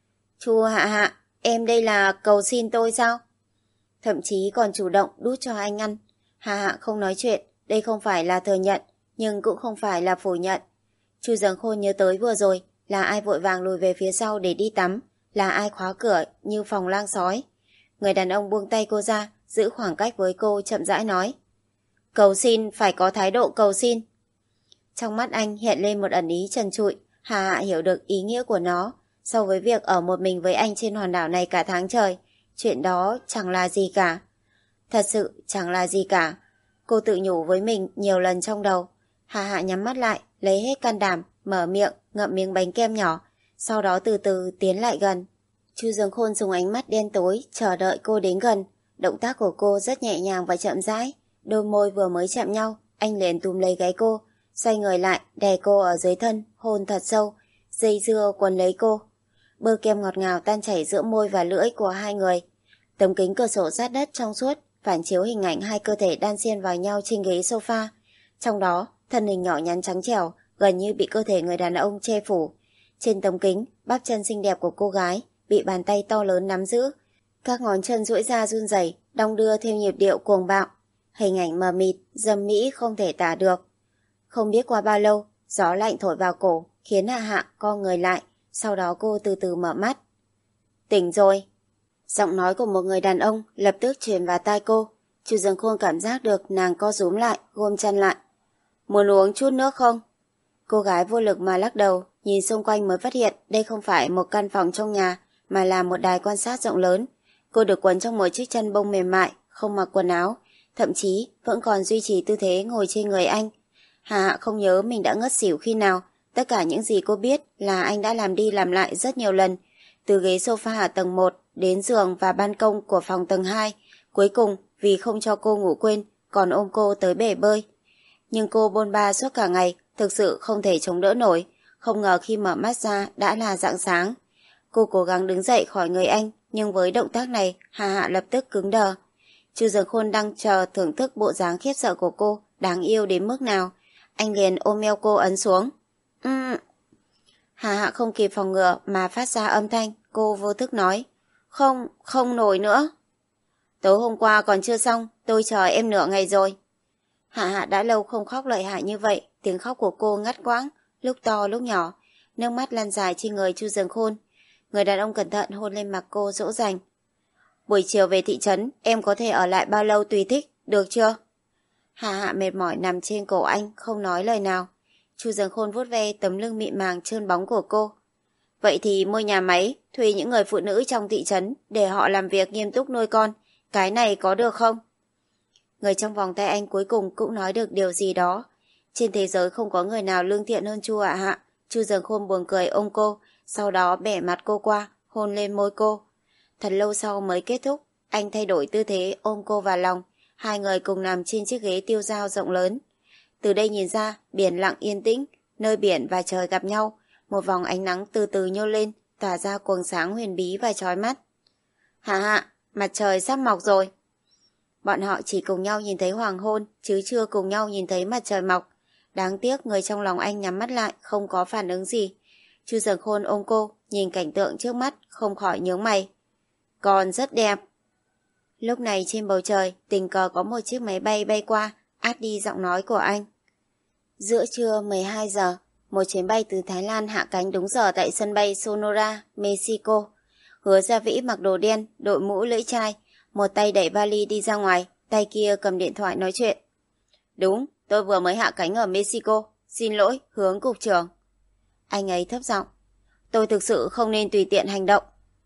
Chu Hạ Hạ, em đây là cầu xin tôi sao? Thậm chí còn chủ động đút cho anh ăn. Hạ Hạ không nói chuyện, đây không phải là thừa nhận, nhưng cũng không phải là phủ nhận. Chu Dần Khôn nhớ tới vừa rồi, là ai vội vàng lùi về phía sau để đi tắm, là ai khóa cửa như phòng lang sói. Người đàn ông buông tay cô ra, giữ khoảng cách với cô, chậm rãi nói. Cầu xin phải có thái độ cầu xin. Trong mắt anh hiện lên một ẩn ý trần trụi. Hà Hạ hiểu được ý nghĩa của nó. So với việc ở một mình với anh trên hòn đảo này cả tháng trời, chuyện đó chẳng là gì cả. Thật sự chẳng là gì cả. Cô tự nhủ với mình nhiều lần trong đầu. Hà Hạ nhắm mắt lại, lấy hết can đảm, mở miệng, ngậm miếng bánh kem nhỏ, sau đó từ từ tiến lại gần. Chu Dương Khôn dùng ánh mắt đen tối chờ đợi cô đến gần. Động tác của cô rất nhẹ nhàng và chậm rãi. Đôi môi vừa mới chạm nhau, anh liền túm lấy gáy cô, xoay người lại, đè cô ở dưới thân, hôn thật sâu, dây dưa quấn lấy cô. Bơ kem ngọt ngào tan chảy giữa môi và lưỡi của hai người. Tấm kính cửa sổ sát đất trong suốt, phản chiếu hình ảnh hai cơ thể đan xen vào nhau trên ghế sofa. Trong đó, thân hình nhỏ nhắn trắng trẻo, gần như bị cơ thể người đàn ông che phủ. Trên tấm kính, bắp chân xinh đẹp của cô gái bị bàn tay to lớn nắm giữ. Các ngón chân duỗi ra run rẩy, đong đưa theo nhịp điệu cuồng bạo. Hình ảnh mờ mịt, dâm mỹ không thể tả được. Không biết qua bao lâu, gió lạnh thổi vào cổ, khiến Hạ Hạ co người lại, sau đó cô từ từ mở mắt. Tỉnh rồi. Giọng nói của một người đàn ông lập tức truyền vào tai cô. Chu Dương Khôn cảm giác được nàng co rúm lại, gom chân lại. Muốn uống chút nước không? Cô gái vô lực mà lắc đầu, nhìn xung quanh mới phát hiện đây không phải một căn phòng trong nhà, mà là một đài quan sát rộng lớn. Cô được quấn trong một chiếc chân bông mềm mại, không mặc quần áo, thậm chí vẫn còn duy trì tư thế ngồi trên người anh. Hạ Hạ không nhớ mình đã ngất xỉu khi nào, tất cả những gì cô biết là anh đã làm đi làm lại rất nhiều lần, từ ghế sofa ở tầng một đến giường và ban công của phòng tầng hai, cuối cùng vì không cho cô ngủ quên, còn ôm cô tới bể bơi. Nhưng cô bôn ba suốt cả ngày, thực sự không thể chống đỡ nổi, không ngờ khi mở mắt ra đã là rạng sáng. Cô cố gắng đứng dậy khỏi người anh, nhưng với động tác này, Hạ Hạ lập tức cứng đờ. Chu Dương Khôn đang chờ thưởng thức bộ dáng khiếp sợ của cô, đáng yêu đến mức nào. Anh liền ôm eo cô ấn xuống. Ừm. Hạ Hạ không kịp phòng ngừa mà phát ra âm thanh, cô vô thức nói. Không, không nổi nữa. Tối hôm qua còn chưa xong, tôi chờ em nửa ngày rồi. Hạ Hạ đã lâu không khóc lợi hại như vậy, tiếng khóc của cô ngắt quãng, lúc to lúc nhỏ, nước mắt lăn dài trên người Chu Dương Khôn. Người đàn ông cẩn thận hôn lên mặt cô dỗ dành. Buổi chiều về thị trấn, em có thể ở lại bao lâu tùy thích, được chưa? Hạ Hạ mệt mỏi nằm trên cổ anh, không nói lời nào. Chu Dương Khôn vuốt ve tấm lưng mịn màng trơn bóng của cô. Vậy thì mua nhà máy, thuê những người phụ nữ trong thị trấn để họ làm việc nghiêm túc nuôi con. Cái này có được không? Người trong vòng tay anh cuối cùng cũng nói được điều gì đó. Trên thế giới không có người nào lương thiện hơn Chu Hạ Hạ. Chu Dương Khôn buồn cười ôm cô, sau đó bẻ mặt cô qua, hôn lên môi cô. Thật lâu sau mới kết thúc, anh thay đổi tư thế ôm cô vào lòng. Hai người cùng nằm trên chiếc ghế tiêu dao rộng lớn. Từ đây nhìn ra, biển lặng yên tĩnh, nơi biển và trời gặp nhau, một vòng ánh nắng từ từ nhô lên, tỏa ra quầng sáng huyền bí và chói mắt. Hạ Hạ, mặt trời sắp mọc rồi. Bọn họ chỉ cùng nhau nhìn thấy hoàng hôn, chứ chưa cùng nhau nhìn thấy mặt trời mọc. Đáng tiếc người trong lòng anh nhắm mắt lại, không có phản ứng gì. Chu Dương Khôn ôm cô, nhìn cảnh tượng trước mắt, không khỏi nhướng mày. Còn rất đẹp. Lúc này trên bầu trời, tình cờ có một chiếc máy bay bay qua, át đi giọng nói của anh. Giữa trưa mười hai giờ, một chuyến bay từ Thái Lan hạ cánh đúng giờ tại sân bay Sonora, Mexico. Hứa Gia Vĩ mặc đồ đen, đội mũ lưỡi chai, một tay đẩy vali đi ra ngoài, tay kia cầm điện thoại nói chuyện. Đúng, tôi vừa mới hạ cánh ở Mexico, xin lỗi, Hướng cục trưởng. Anh ấy thấp giọng. Tôi thực sự không nên tùy tiện hành động.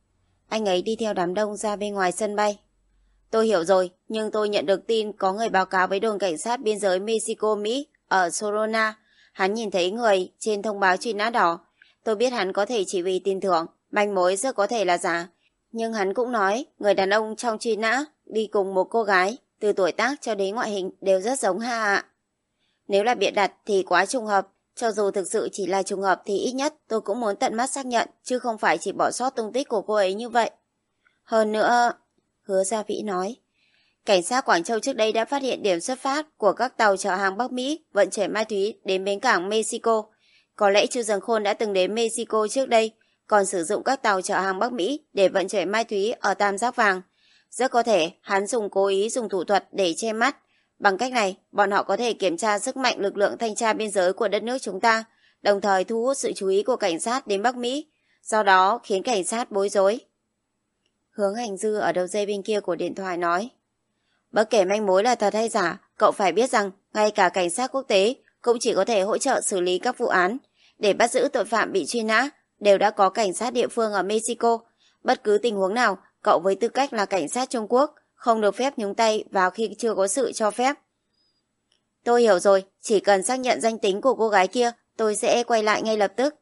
Anh ấy đi theo đám đông ra bên ngoài sân bay. Tôi hiểu rồi, nhưng tôi nhận được tin có người báo cáo với đồn cảnh sát biên giới Mexico-Mỹ ở Sorona. Hắn nhìn thấy người trên thông báo truy nã đỏ. Tôi biết hắn có thể chỉ vì tin tưởng, manh mối rất có thể là giả. Nhưng hắn cũng nói, người đàn ông trong truy nã đi cùng một cô gái, từ tuổi tác cho đến ngoại hình đều rất giống Hạ Hạ. Nếu là bịa đặt thì quá trùng hợp, cho dù thực sự chỉ là trùng hợp thì ít nhất tôi cũng muốn tận mắt xác nhận, chứ không phải chỉ bỏ sót tung tích của cô ấy như vậy. Hơn nữa, Hứa Gia Vĩ nói, cảnh sát Quảng Châu trước đây đã phát hiện điểm xuất phát của các tàu chở hàng Bắc Mỹ vận chuyển ma túy đến bến cảng Mexico. Có lẽ Chu Dương Khôn đã từng đến Mexico trước đây, còn sử dụng các tàu chở hàng Bắc Mỹ để vận chuyển ma túy ở Tam Giác Vàng. Rất có thể hắn dùng cố ý dùng thủ thuật để che mắt. Bằng cách này, bọn họ có thể kiểm tra sức mạnh lực lượng thanh tra biên giới của đất nước chúng ta, đồng thời thu hút sự chú ý của cảnh sát đến Bắc Mỹ, do đó khiến cảnh sát bối rối. Hướng Hành Dư ở đầu dây bên kia của điện thoại nói, bất kể manh mối là thật hay giả, cậu phải biết rằng ngay cả cảnh sát quốc tế cũng chỉ có thể hỗ trợ xử lý các vụ án. Để bắt giữ tội phạm bị truy nã, đều đã có cảnh sát địa phương ở Mexico. Bất cứ tình huống nào, cậu với tư cách là cảnh sát Trung Quốc không được phép nhúng tay vào khi chưa có sự cho phép. Tôi hiểu rồi, chỉ cần xác nhận danh tính của cô gái kia, tôi sẽ quay lại ngay lập tức.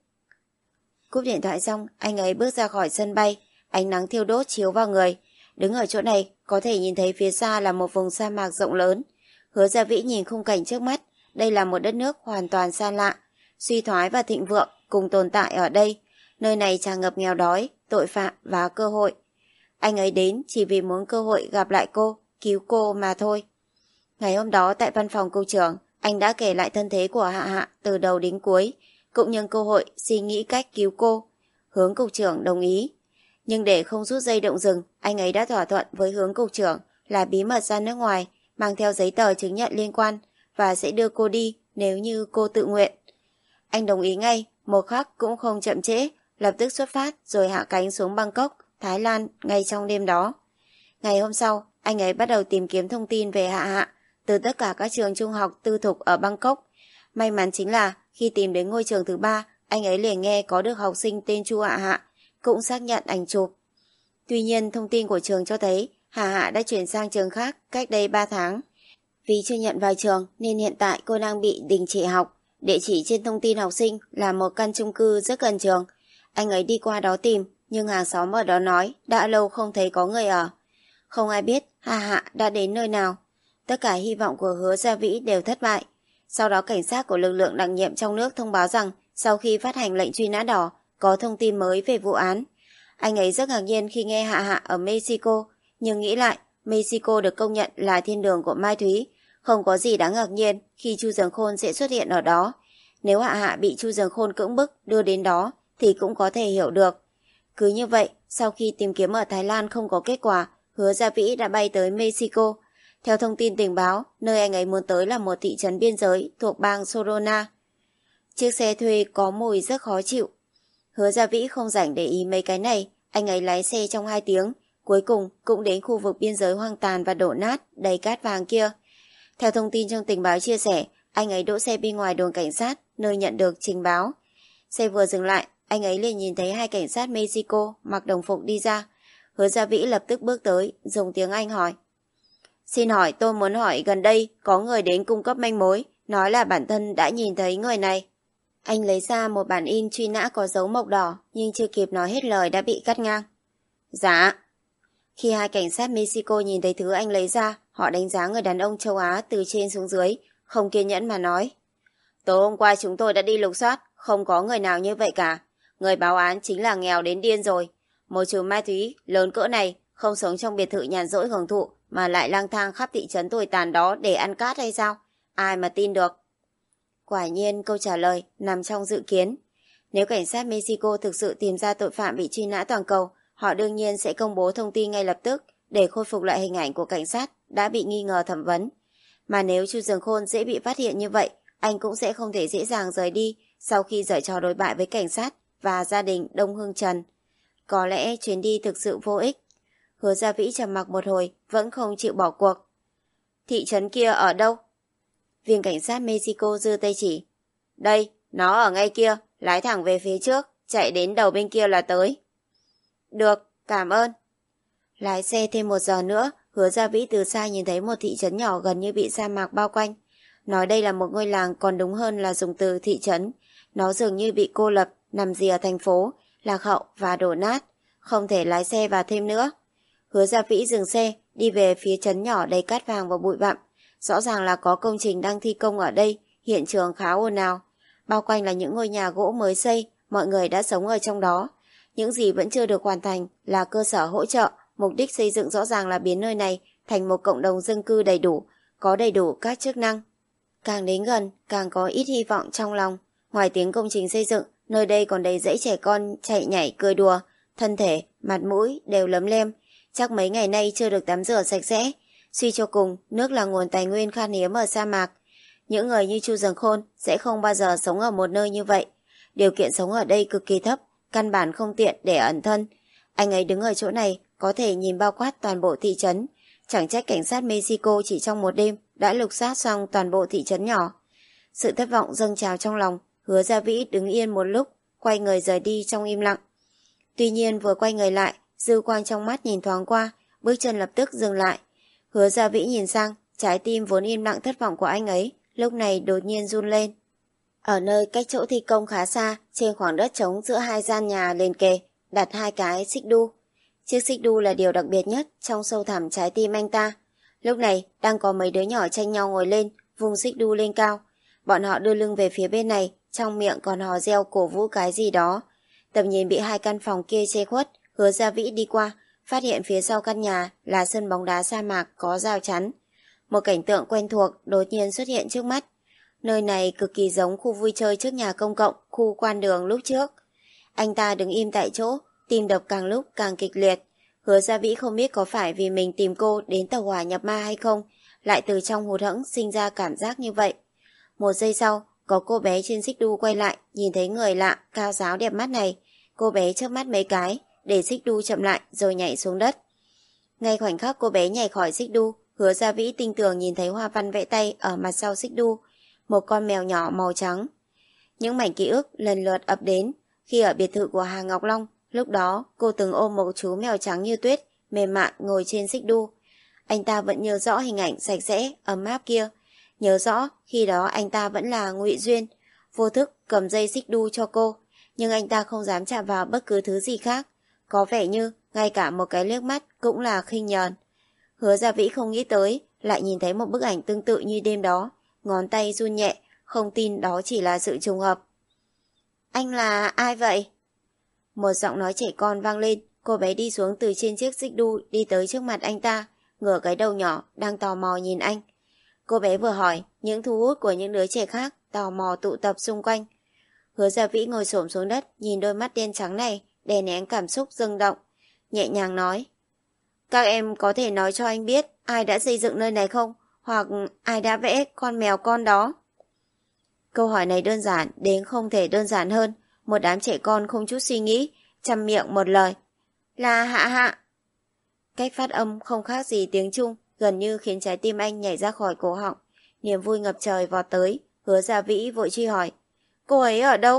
Cúp điện thoại xong, anh ấy bước ra khỏi sân bay, ánh nắng thiêu đốt chiếu vào người. Đứng ở chỗ này, có thể nhìn thấy phía xa là một vùng sa mạc rộng lớn. Hứa Gia Vĩ nhìn khung cảnh trước mắt, đây là một đất nước hoàn toàn xa lạ, suy thoái và thịnh vượng cùng tồn tại ở đây. Nơi này tràn ngập nghèo đói, tội phạm và cơ hội. Anh ấy đến chỉ vì muốn cơ hội gặp lại cô, cứu cô mà thôi. Ngày hôm đó tại văn phòng cục trưởng, anh đã kể lại thân thế của Hạ Hạ từ đầu đến cuối, cũng nhân cơ hội suy nghĩ cách cứu cô. Hướng cục trưởng đồng ý. Nhưng để không rút dây động rừng, anh ấy đã thỏa thuận với Hướng cục trưởng là bí mật ra nước ngoài, mang theo giấy tờ chứng nhận liên quan và sẽ đưa cô đi nếu như cô tự nguyện. Anh đồng ý ngay, một khắc cũng không chậm trễ, lập tức xuất phát rồi hạ cánh xuống Bangkok, Thái Lan ngay trong đêm đó. Ngày hôm sau, anh ấy bắt đầu tìm kiếm thông tin về Hạ Hạ từ tất cả các trường trung học tư thục ở Bangkok. May mắn chính là khi tìm đến ngôi trường thứ ba, anh ấy liền nghe có được học sinh tên Chu Hạ Hạ, cũng xác nhận ảnh chụp. Tuy nhiên, thông tin của trường cho thấy Hạ Hạ đã chuyển sang trường khác cách đây ba tháng. Vì chưa nhận vào trường nên hiện tại cô đang bị đình chỉ học. Địa chỉ trên thông tin học sinh là một căn chung cư rất gần trường. Anh ấy đi qua đó tìm, nhưng hàng xóm ở đó nói đã lâu không thấy có người ở. Không ai biết Hạ Hạ đã đến nơi nào. Tất cả hy vọng của Hứa Gia Vĩ đều thất bại. Sau đó cảnh sát của lực lượng đặc nhiệm trong nước thông báo rằng sau khi phát hành lệnh truy nã đỏ, có thông tin mới về vụ án. Anh ấy rất ngạc nhiên khi nghe Hạ Hạ ở Mexico, nhưng nghĩ lại, Mexico được công nhận là thiên đường của ma túy. Không có gì đáng ngạc nhiên khi Chu Dường Khôn sẽ xuất hiện ở đó. Nếu Hạ Hạ bị Chu Dường Khôn cưỡng bức đưa đến đó thì cũng có thể hiểu được. Cứ như vậy, sau khi tìm kiếm ở Thái Lan không có kết quả, Hứa Gia Vĩ đã bay tới Mexico. Theo thông tin tình báo, nơi anh ấy muốn tới là một thị trấn biên giới thuộc bang Sonora. Chiếc xe thuê có mùi rất khó chịu. Hứa Gia Vĩ không rảnh để ý mấy cái này, anh ấy lái xe trong hai tiếng, cuối cùng cũng đến khu vực biên giới hoang tàn và đổ nát, đầy cát vàng kia. Theo thông tin trong tình báo chia sẻ, anh ấy đỗ xe bên ngoài đồn cảnh sát, nơi nhận được trình báo. Xe vừa dừng lại, anh ấy liền nhìn thấy hai cảnh sát Mexico mặc đồng phục đi ra. Hứa Gia Vĩ lập tức bước tới, dùng tiếng Anh hỏi. Xin hỏi, tôi muốn hỏi gần đây có người đến cung cấp manh mối, nói là bản thân đã nhìn thấy người này. Anh lấy ra một bản in truy nã có dấu mộc đỏ, nhưng chưa kịp nói hết lời đã bị cắt ngang. Dạ. Khi hai cảnh sát Mexico nhìn thấy thứ anh lấy ra, họ đánh giá người đàn ông châu Á từ trên xuống dưới, không kiên nhẫn mà nói. Tối hôm qua chúng tôi đã đi lục soát, không có người nào như vậy cả. Người báo án chính là nghèo đến điên rồi. Một chùm ma túy lớn cỡ này, không sống trong biệt thự nhàn rỗi hưởng thụ, mà lại lang thang khắp thị trấn tồi tàn đó để ăn cát hay sao? Ai mà tin được? Quả nhiên câu trả lời nằm trong dự kiến. Nếu cảnh sát Mexico thực sự tìm ra tội phạm bị truy nã toàn cầu, họ đương nhiên sẽ công bố thông tin ngay lập tức để khôi phục lại hình ảnh của cảnh sát đã bị nghi ngờ thẩm vấn. Mà nếu Chu Dường Khôn dễ bị phát hiện như vậy, anh cũng sẽ không thể dễ dàng rời đi sau khi giở trò đối bại với cảnh sát và gia đình Đông Hưng Trần. Có lẽ chuyến đi thực sự vô ích. Hứa Gia Vĩ trầm mặc một hồi, vẫn không chịu bỏ cuộc. Thị trấn kia ở đâu? Viên cảnh sát Mexico giơ tay chỉ. Đây, nó ở ngay kia, lái thẳng về phía trước, chạy đến đầu bên kia là tới. Được, cảm ơn. Lái xe thêm một giờ nữa, Hứa Gia Vĩ từ xa nhìn thấy một thị trấn nhỏ gần như bị sa mạc bao quanh. Nói đây là một ngôi làng còn đúng hơn là dùng từ thị trấn. Nó dường như bị cô lập, nằm rìa thành phố, lạc hậu và đổ nát. Không thể lái xe vào thêm nữa. Hứa Gia Vĩ dừng xe, đi về phía trấn nhỏ đầy cát vàng và bụi bặm. Rõ ràng là có công trình đang thi công ở đây, hiện trường khá ồn ào. Bao quanh là những ngôi nhà gỗ mới xây, mọi người đã sống ở trong đó. Những gì vẫn chưa được hoàn thành là cơ sở hỗ trợ, mục đích xây dựng rõ ràng là biến nơi này thành một cộng đồng dân cư đầy đủ, có đầy đủ các chức năng. Càng đến gần, càng có ít hy vọng trong lòng. Ngoài tiếng công trình xây dựng, nơi đây còn đầy dãy trẻ con chạy nhảy cười đùa, thân thể, mặt mũi đều lấm lem. Chắc mấy ngày nay chưa được tắm rửa sạch sẽ. Suy cho cùng, nước là nguồn tài nguyên khan hiếm ở sa mạc. Những người như Chu Dường Khôn sẽ không bao giờ sống ở một nơi như vậy. Điều kiện sống ở đây cực kỳ thấp, căn bản không tiện để ẩn thân. Anh ấy đứng ở chỗ này có thể nhìn bao quát toàn bộ thị trấn. Chẳng trách cảnh sát Mexico chỉ trong một đêm đã lục soát xong toàn bộ thị trấn nhỏ. Sự thất vọng dâng trào trong lòng, Hứa Gia Vĩ đứng yên một lúc, quay người rời đi trong im lặng. Tuy nhiên vừa quay người lại, dư quang trong mắt nhìn thoáng qua, bước chân lập tức dừng lại. Hứa Gia Vĩ nhìn sang, trái tim vốn im lặng thất vọng của anh ấy, lúc này đột nhiên run lên. Ở nơi cách chỗ thi công khá xa, trên khoảng đất trống giữa hai gian nhà liền kề, đặt hai cái xích đu. Chiếc xích đu là điều đặc biệt nhất trong sâu thẳm trái tim anh ta. Lúc này, đang có mấy đứa nhỏ tranh nhau ngồi lên, vùng xích đu lên cao. Bọn họ đưa lưng về phía bên này, trong miệng còn hò reo cổ vũ cái gì đó. Tầm nhìn bị hai căn phòng kia che khuất, Hứa Gia Vĩ đi qua, phát hiện phía sau căn nhà là sân bóng đá sa mạc có rào chắn. Một cảnh tượng quen thuộc đột nhiên xuất hiện trước mắt. Nơi này cực kỳ giống khu vui chơi trước nhà công cộng, khu quan đường lúc trước. Anh ta đứng im tại chỗ, tim đập càng lúc càng kịch liệt. Hứa Gia Vĩ không biết có phải vì mình tìm cô đến tàu hỏa nhập ma hay không, lại từ trong hụt hẫng sinh ra cảm giác như vậy. Một giây sau, có cô bé trên xích đu quay lại, nhìn thấy người lạ, cao ráo đẹp mắt này. Cô bé chớp mắt mấy cái, để xích đu chậm lại rồi nhảy xuống đất. Ngay khoảnh khắc cô bé nhảy khỏi xích đu, Hứa Gia Vĩ tinh tường nhìn thấy hoa văn vẽ tay ở mặt sau xích đu, một con mèo nhỏ màu trắng. Những mảnh ký ức lần lượt ập đến. Khi ở biệt thự của Hà Ngọc Long, lúc đó cô từng ôm một chú mèo trắng như tuyết, mềm mại ngồi trên xích đu. Anh ta vẫn nhớ rõ hình ảnh sạch sẽ, ấm áp kia. Nhớ rõ khi đó anh ta vẫn là Ngụy Duyên, vô thức cầm dây xích đu cho cô, nhưng anh ta không dám chạm vào bất cứ thứ gì khác. Có vẻ như ngay cả một cái liếc mắt cũng là khinh nhờn. Hứa Gia Vĩ không nghĩ tới, lại nhìn thấy một bức ảnh tương tự như đêm đó, ngón tay run nhẹ, không tin đó chỉ là sự trùng hợp. Anh là ai vậy? Một giọng nói trẻ con vang lên, cô bé đi xuống từ trên chiếc xích đu đi tới trước mặt anh ta, ngửa cái đầu nhỏ đang tò mò nhìn anh. Cô bé vừa hỏi, những thu hút của những đứa trẻ khác tò mò tụ tập xung quanh. Hứa Gia Vĩ ngồi xổm xuống đất, nhìn đôi mắt đen trắng này, đè nén cảm xúc dâng động, nhẹ nhàng nói: Các em có thể nói cho anh biết ai đã xây dựng nơi này không? Hoặc ai đã vẽ con mèo con đó? Câu hỏi này đơn giản đến không thể đơn giản hơn. Một đám trẻ con không chút suy nghĩ, chăm miệng một lời: Là Hạ Hạ. Cách phát âm không khác gì tiếng Trung, gần như khiến trái tim anh nhảy ra khỏi cổ họng. Niềm vui ngập trời vọt tới. Hứa Gia Vĩ vội truy hỏi: Cô ấy ở đâu?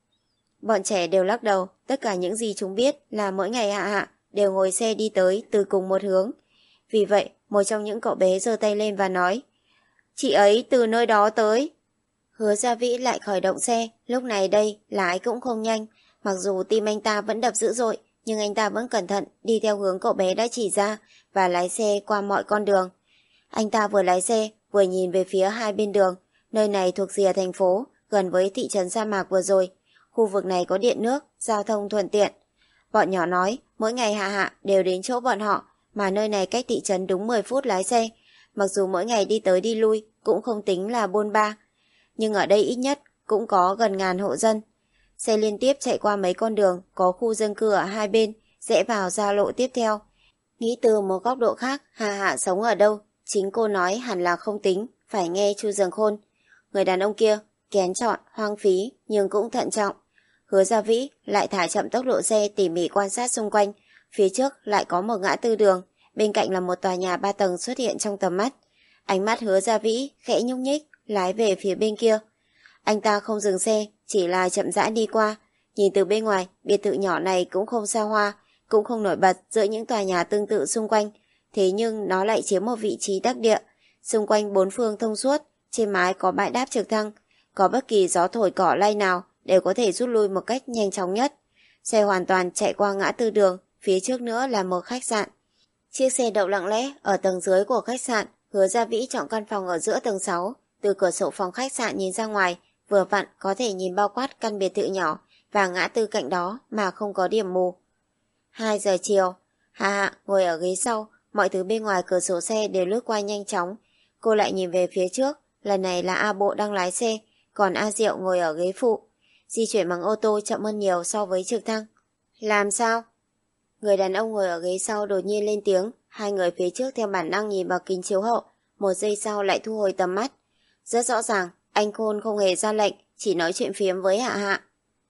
Bọn trẻ đều lắc đầu. Tất cả những gì chúng biết là mỗi ngày Hạ Hạ đều ngồi xe đi tới từ cùng một hướng. Vì vậy, một trong những cậu bé giơ tay lên và nói: Chị ấy từ nơi đó tới. Hứa Gia Vĩ lại khởi động xe. Lúc này đây, lái cũng không nhanh. Mặc dù tim anh ta vẫn đập dữ dội, nhưng anh ta vẫn cẩn thận đi theo hướng cậu bé đã chỉ ra và lái xe qua mọi con đường. Anh ta vừa lái xe, vừa nhìn về phía hai bên đường. Nơi này thuộc rìa thành phố, gần với thị trấn sa mạc vừa rồi. Khu vực này có điện nước, giao thông thuận tiện. Bọn nhỏ nói, mỗi ngày Hạ Hạ đều đến chỗ bọn họ, mà nơi này cách thị trấn đúng mười phút lái xe. Mặc dù mỗi ngày đi tới đi lui, cũng không tính là bôn ba. Nhưng ở đây ít nhất cũng có gần ngàn hộ dân. Xe liên tiếp chạy qua mấy con đường, có khu dân cư ở hai bên, rẽ vào giao lộ tiếp theo. Nghĩ từ một góc độ khác, Hạ Hạ sống ở đâu? Chính cô nói hẳn là không tính, phải nghe Chu Dường Khôn. Người đàn ông kia, kén chọn, hoang phí, nhưng cũng thận trọng. Hứa Gia Vĩ lại thả chậm tốc độ xe tỉ mỉ quan sát xung quanh. Phía trước lại có một ngã tư đường, bên cạnh là một tòa nhà ba tầng xuất hiện trong tầm mắt. Ánh mắt Hứa Gia Vĩ khẽ nhúc nhích, lái về phía bên kia. Anh ta không dừng xe, chỉ là chậm rãi đi qua. Nhìn từ bên ngoài, biệt thự nhỏ này cũng không xa hoa, cũng không nổi bật giữa những tòa nhà tương tự xung quanh. Thế nhưng nó lại chiếm một vị trí đắc địa. Xung quanh bốn phương thông suốt, trên mái có bãi đáp trực thăng. Có bất kỳ gió thổi cỏ lay nào đều có thể rút lui một cách nhanh chóng nhất. Xe hoàn toàn chạy qua ngã tư đường, phía trước nữa là một khách sạn. Chiếc xe đậu lặng lẽ ở tầng dưới của khách sạn. Hứa Gia Vĩ chọn căn phòng ở giữa tầng sáu. Từ cửa sổ phòng khách sạn nhìn ra ngoài, vừa vặn có thể nhìn bao quát căn biệt thự nhỏ và ngã tư cạnh đó mà không có điểm mù. Hai giờ chiều, Hạ Hạ ngồi ở ghế sau, mọi thứ bên ngoài cửa sổ xe đều lướt qua nhanh chóng. Cô lại nhìn về phía trước, lần này là A Bộ đang lái xe, còn A Diệu ngồi ở ghế phụ. Di chuyển bằng ô tô chậm hơn nhiều so với trực thăng. Làm sao? Người đàn ông ngồi ở ghế sau đột nhiên lên tiếng. Hai người phía trước theo bản năng nhìn vào kính chiếu hậu, một giây sau lại thu hồi tầm mắt. Rất rõ ràng, anh Khôn không hề ra lệnh, chỉ nói chuyện phiếm với Hạ Hạ.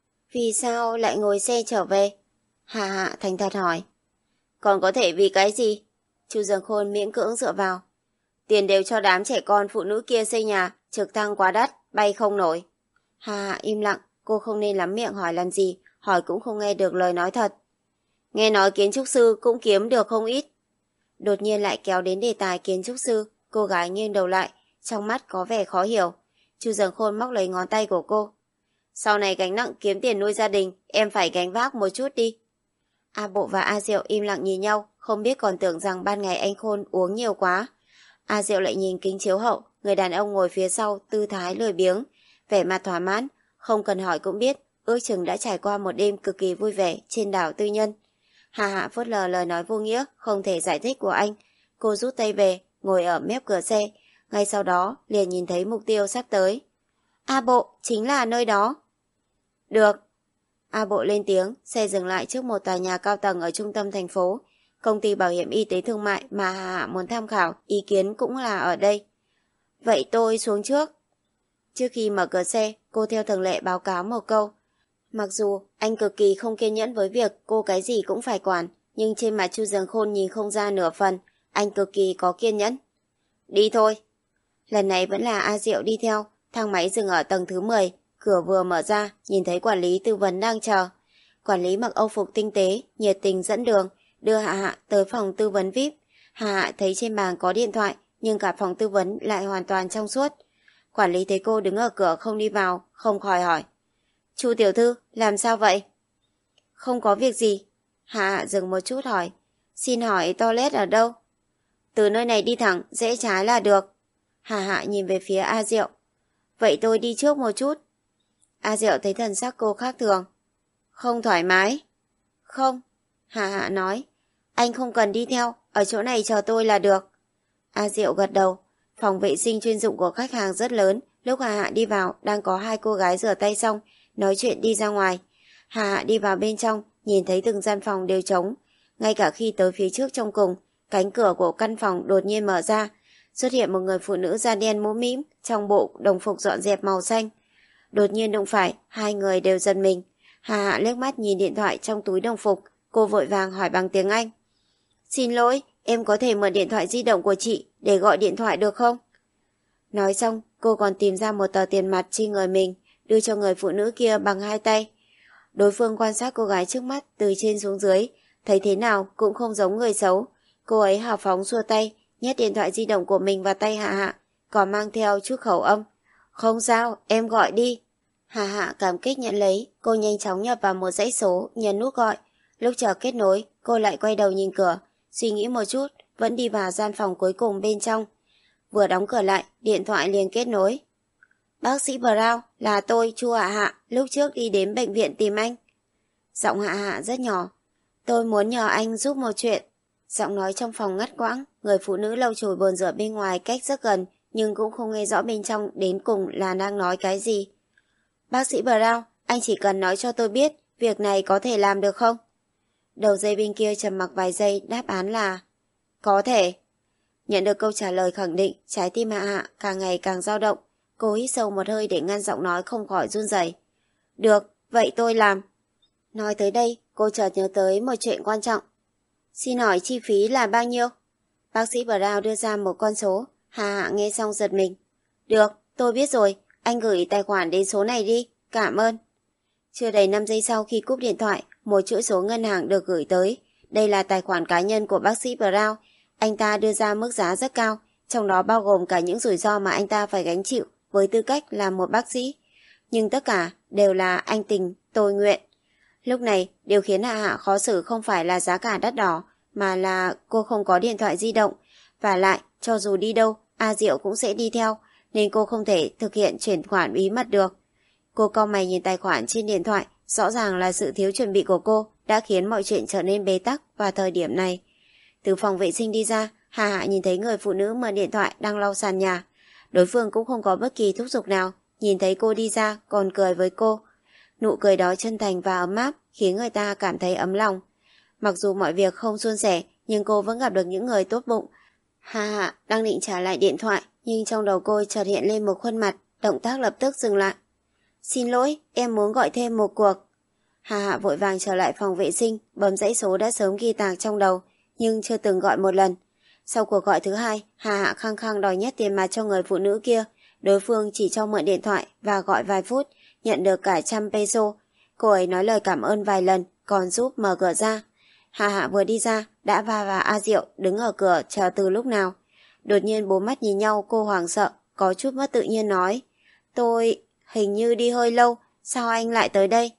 Vì sao lại ngồi xe trở về? Hạ Hạ thành thật hỏi. Còn có thể vì cái gì? Chu Dường Khôn miễn cưỡng dựa vào. Tiền đều cho đám trẻ con phụ nữ kia xây nhà, trực thăng quá đắt, bay không nổi. Hạ Hạ im lặng, cô không nên lắm miệng hỏi làm gì, hỏi cũng không nghe được lời nói thật. Nghe nói kiến trúc sư cũng kiếm được không ít. Đột nhiên lại kéo đến đề tài kiến trúc sư, cô gái nghiêng đầu lại, trong mắt có vẻ khó hiểu. Chu Dường Khôn móc lấy ngón tay của cô. Sau này gánh nặng kiếm tiền nuôi gia đình, em phải gánh vác một chút đi. A Bộ và A Diệu im lặng nhìn nhau, không biết còn tưởng rằng ban ngày anh Khôn uống nhiều quá. A Diệu lại nhìn kính chiếu hậu, người đàn ông ngồi phía sau, tư thái lười biếng, vẻ mặt thỏa mãn, không cần hỏi cũng biết, ước chừng đã trải qua một đêm cực kỳ vui vẻ trên đảo tư nhân. Hà Hạ phớt lờ lời nói vô nghĩa, không thể giải thích của anh. Cô rút tay về, ngồi ở mép cửa xe, ngay sau đó liền nhìn thấy mục tiêu sắp tới. A Bộ, chính là nơi đó. Được. A Bộ lên tiếng, xe dừng lại trước một tòa nhà cao tầng ở trung tâm thành phố. Công ty bảo hiểm y tế thương mại mà Hà Hạ muốn tham khảo ý kiến cũng là ở đây. Vậy tôi xuống trước. Trước khi mở cửa xe, cô theo thường lệ báo cáo một câu. Mặc dù anh cực kỳ không kiên nhẫn với việc cô cái gì cũng phải quản, nhưng trên mặt Chu Giường Khôn nhìn không ra nửa phần, anh cực kỳ có kiên nhẫn. Đi thôi. Lần này vẫn là A Diệu đi theo, thang máy dừng ở tầng thứ mười, cửa vừa mở ra, nhìn thấy quản lý tư vấn đang chờ. Quản lý mặc âu phục tinh tế, nhiệt tình dẫn đường, đưa Hạ Hạ tới phòng tư vấn vi ai pi. Hạ Hạ thấy trên bàn có điện thoại, nhưng cả phòng tư vấn lại hoàn toàn trong suốt. Quản lý thấy cô đứng ở cửa không đi vào, không khỏi hỏi. Chu tiểu thư, làm sao vậy? Không có việc gì. Hạ Hạ dừng một chút hỏi. Xin hỏi toilet ở đâu? Từ nơi này đi thẳng, rẽ trái là được. Hạ Hạ nhìn về phía A Diệu. Vậy tôi đi trước một chút. A Diệu thấy thần sắc cô khác thường. Không thoải mái. Không. Hạ Hạ nói. Anh không cần đi theo, ở chỗ này chờ tôi là được. A Diệu gật đầu. Phòng vệ sinh chuyên dụng của khách hàng rất lớn. Lúc Hạ Hạ đi vào, đang có hai cô gái rửa tay xong, nói chuyện đi ra ngoài. Hạ Hạ đi vào bên trong, nhìn thấy từng gian phòng đều trống. Ngay cả khi tới phía trước trong cùng, cánh cửa của căn phòng đột nhiên mở ra, xuất hiện một người phụ nữ da đen mũm mĩm trong bộ đồng phục dọn dẹp màu xanh. Đột nhiên đụng phải, hai người đều giật mình. Hạ Hạ liếc mắt nhìn điện thoại trong túi đồng phục, cô vội vàng hỏi bằng tiếng Anh. Xin lỗi, em có thể mượn điện thoại di động của chị để gọi điện thoại được không? Nói xong, cô còn tìm ra một tờ tiền mặt trên người mình, đưa cho người phụ nữ kia bằng hai tay. Đối phương quan sát cô gái trước mắt từ trên xuống dưới, thấy thế nào cũng không giống người xấu. Cô ấy hào phóng xua tay, nhét điện thoại di động của mình vào tay Hạ Hạ, còn mang theo chút khẩu âm. Không sao, em gọi đi. Hạ Hạ cảm kích nhận lấy, cô nhanh chóng nhập vào một dãy số, nhấn nút gọi. Lúc chờ kết nối, cô lại quay đầu nhìn cửa, suy nghĩ một chút, vẫn đi vào gian phòng cuối cùng bên trong. Vừa đóng cửa lại, điện thoại liền kết nối. Bác sĩ Brown, là tôi, Chu Hạ Hạ, lúc trước đi đến bệnh viện tìm anh. Giọng Hạ Hạ rất nhỏ. Tôi muốn nhờ anh giúp một chuyện. Giọng nói trong phòng ngắt quãng, người phụ nữ lau chùi bồn rửa bên ngoài cách rất gần, nhưng cũng không nghe rõ bên trong đến cùng là đang nói cái gì. Bác sĩ Brown, anh chỉ cần nói cho tôi biết, việc này có thể làm được không? Đầu dây bên kia trầm mặc vài giây, đáp án là có thể. Nhận được câu trả lời khẳng định, trái tim Hạ Hạ càng ngày càng dao động. Cô hít sâu một hơi để ngăn giọng nói không khỏi run rẩy. Được, vậy tôi làm. Nói tới đây, cô chợt nhớ tới một chuyện quan trọng. Xin hỏi chi phí là bao nhiêu? Bác sĩ Brown đưa ra một con số. Hạ Hạ nghe xong giật mình. Được, tôi biết rồi, anh gửi tài khoản đến số này đi, cảm ơn. Chưa đầy năm giây sau khi cúp điện thoại, một chuỗi số ngân hàng được gửi tới. Đây là tài khoản cá nhân của bác sĩ Brown. Anh ta đưa ra mức giá rất cao, trong đó bao gồm cả những rủi ro mà anh ta phải gánh chịu với tư cách là một bác sĩ. Nhưng tất cả đều là anh tình, tôi nguyện. Lúc này, điều khiến Hạ Hạ khó xử không phải là giá cả đắt đỏ, mà là cô không có điện thoại di động. Và lại, cho dù đi đâu, A Diệu cũng sẽ đi theo, nên cô không thể thực hiện chuyển khoản bí mật được. Cô cau mày nhìn tài khoản trên điện thoại, rõ ràng là sự thiếu chuẩn bị của cô đã khiến mọi chuyện trở nên bế tắc vào thời điểm này. Từ phòng vệ sinh đi ra, Hạ Hạ nhìn thấy người phụ nữ mượn điện thoại đang lau sàn nhà. Đối phương cũng không có bất kỳ thúc giục nào, nhìn thấy cô đi ra còn cười với cô. Nụ cười đó chân thành và ấm áp khiến người ta cảm thấy ấm lòng. Mặc dù mọi việc không suôn sẻ, nhưng cô vẫn gặp được những người tốt bụng. Hạ Hạ đang định trả lại điện thoại, nhưng trong đầu cô chợt hiện lên một khuôn mặt, động tác lập tức dừng lại. Xin lỗi, em muốn gọi thêm một cuộc. Hạ Hạ vội vàng trở lại phòng vệ sinh, bấm dãy số đã sớm ghi tạc trong đầu, nhưng chưa từng gọi một lần. Sau cuộc gọi thứ hai, Hạ Hạ khăng khăng đòi nhét tiền mặt cho người phụ nữ kia. Đối phương chỉ cho mượn điện thoại và gọi vài phút, nhận được cả trăm peso. Cô ấy nói lời cảm ơn vài lần, còn giúp mở cửa ra. Hạ Hạ vừa đi ra, đã va vào A Diệu đứng ở cửa chờ từ lúc nào. Đột nhiên bốn mắt nhìn nhau, cô hoảng sợ, có chút mất tự nhiên nói. Tôi hình như đi hơi lâu, sao anh lại tới đây?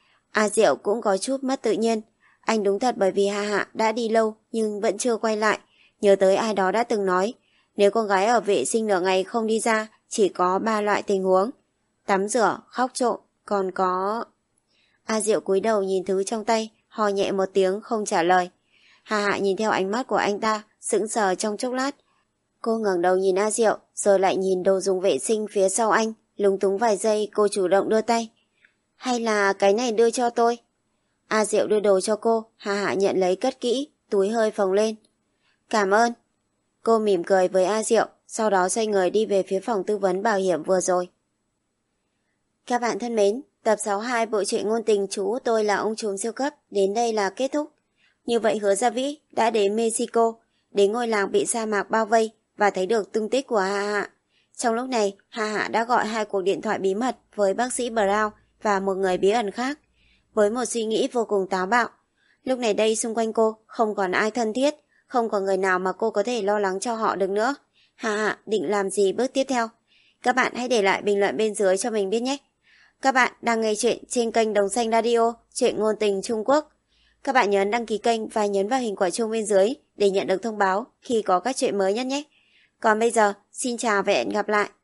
A Diệu cũng có chút mất tự nhiên. Anh đúng thật bởi vì Hạ Hạ đã đi lâu nhưng vẫn chưa quay lại. Nhớ tới ai đó đã từng nói, Nếu con gái ở vệ sinh nửa ngày không đi ra, chỉ có ba loại tình huống: tắm rửa, khóc trộm, còn có... A Diệu cúi đầu nhìn thứ trong tay, hò nhẹ một tiếng không trả lời. Hà Hạ nhìn theo ánh mắt của anh ta, sững sờ trong chốc lát. Cô ngẩng đầu nhìn A Diệu, rồi lại nhìn đồ dùng vệ sinh phía sau anh, lúng túng vài giây cô chủ động đưa tay. Hay là cái này đưa cho tôi? A Diệu đưa đồ cho cô, Hà Hạ nhận lấy cất kỹ, túi hơi phồng lên. Cảm ơn. Cô mỉm cười với A Diệu, sau đó xoay người đi về phía phòng tư vấn bảo hiểm vừa rồi. Các bạn thân mến, tập sáu mươi hai bộ truyện ngôn tình Chú Tôi Là Ông Trùm Siêu Cấp đến đây là kết thúc. Như vậy Hứa Gia Vĩ đã đến Mexico, đến ngôi làng bị sa mạc bao vây và thấy được tung tích của Hà Hạ. Trong lúc này, Hà Hạ đã gọi hai cuộc điện thoại bí mật với bác sĩ Brown và một người bí ẩn khác, với một suy nghĩ vô cùng táo bạo. Lúc này đây xung quanh cô không còn ai thân thiết, không còn người nào mà cô có thể lo lắng cho họ được nữa. Hà Hạ định làm gì bước tiếp theo? Các bạn hãy để lại bình luận bên dưới cho mình biết nhé. Các bạn đang nghe chuyện trên kênh Đồng Xanh Radio, truyện ngôn tình Trung Quốc. Các bạn nhấn đăng ký kênh và nhấn vào hình quả chuông bên dưới để nhận được thông báo khi có các chuyện mới nhất nhé. Còn bây giờ, xin chào và hẹn gặp lại.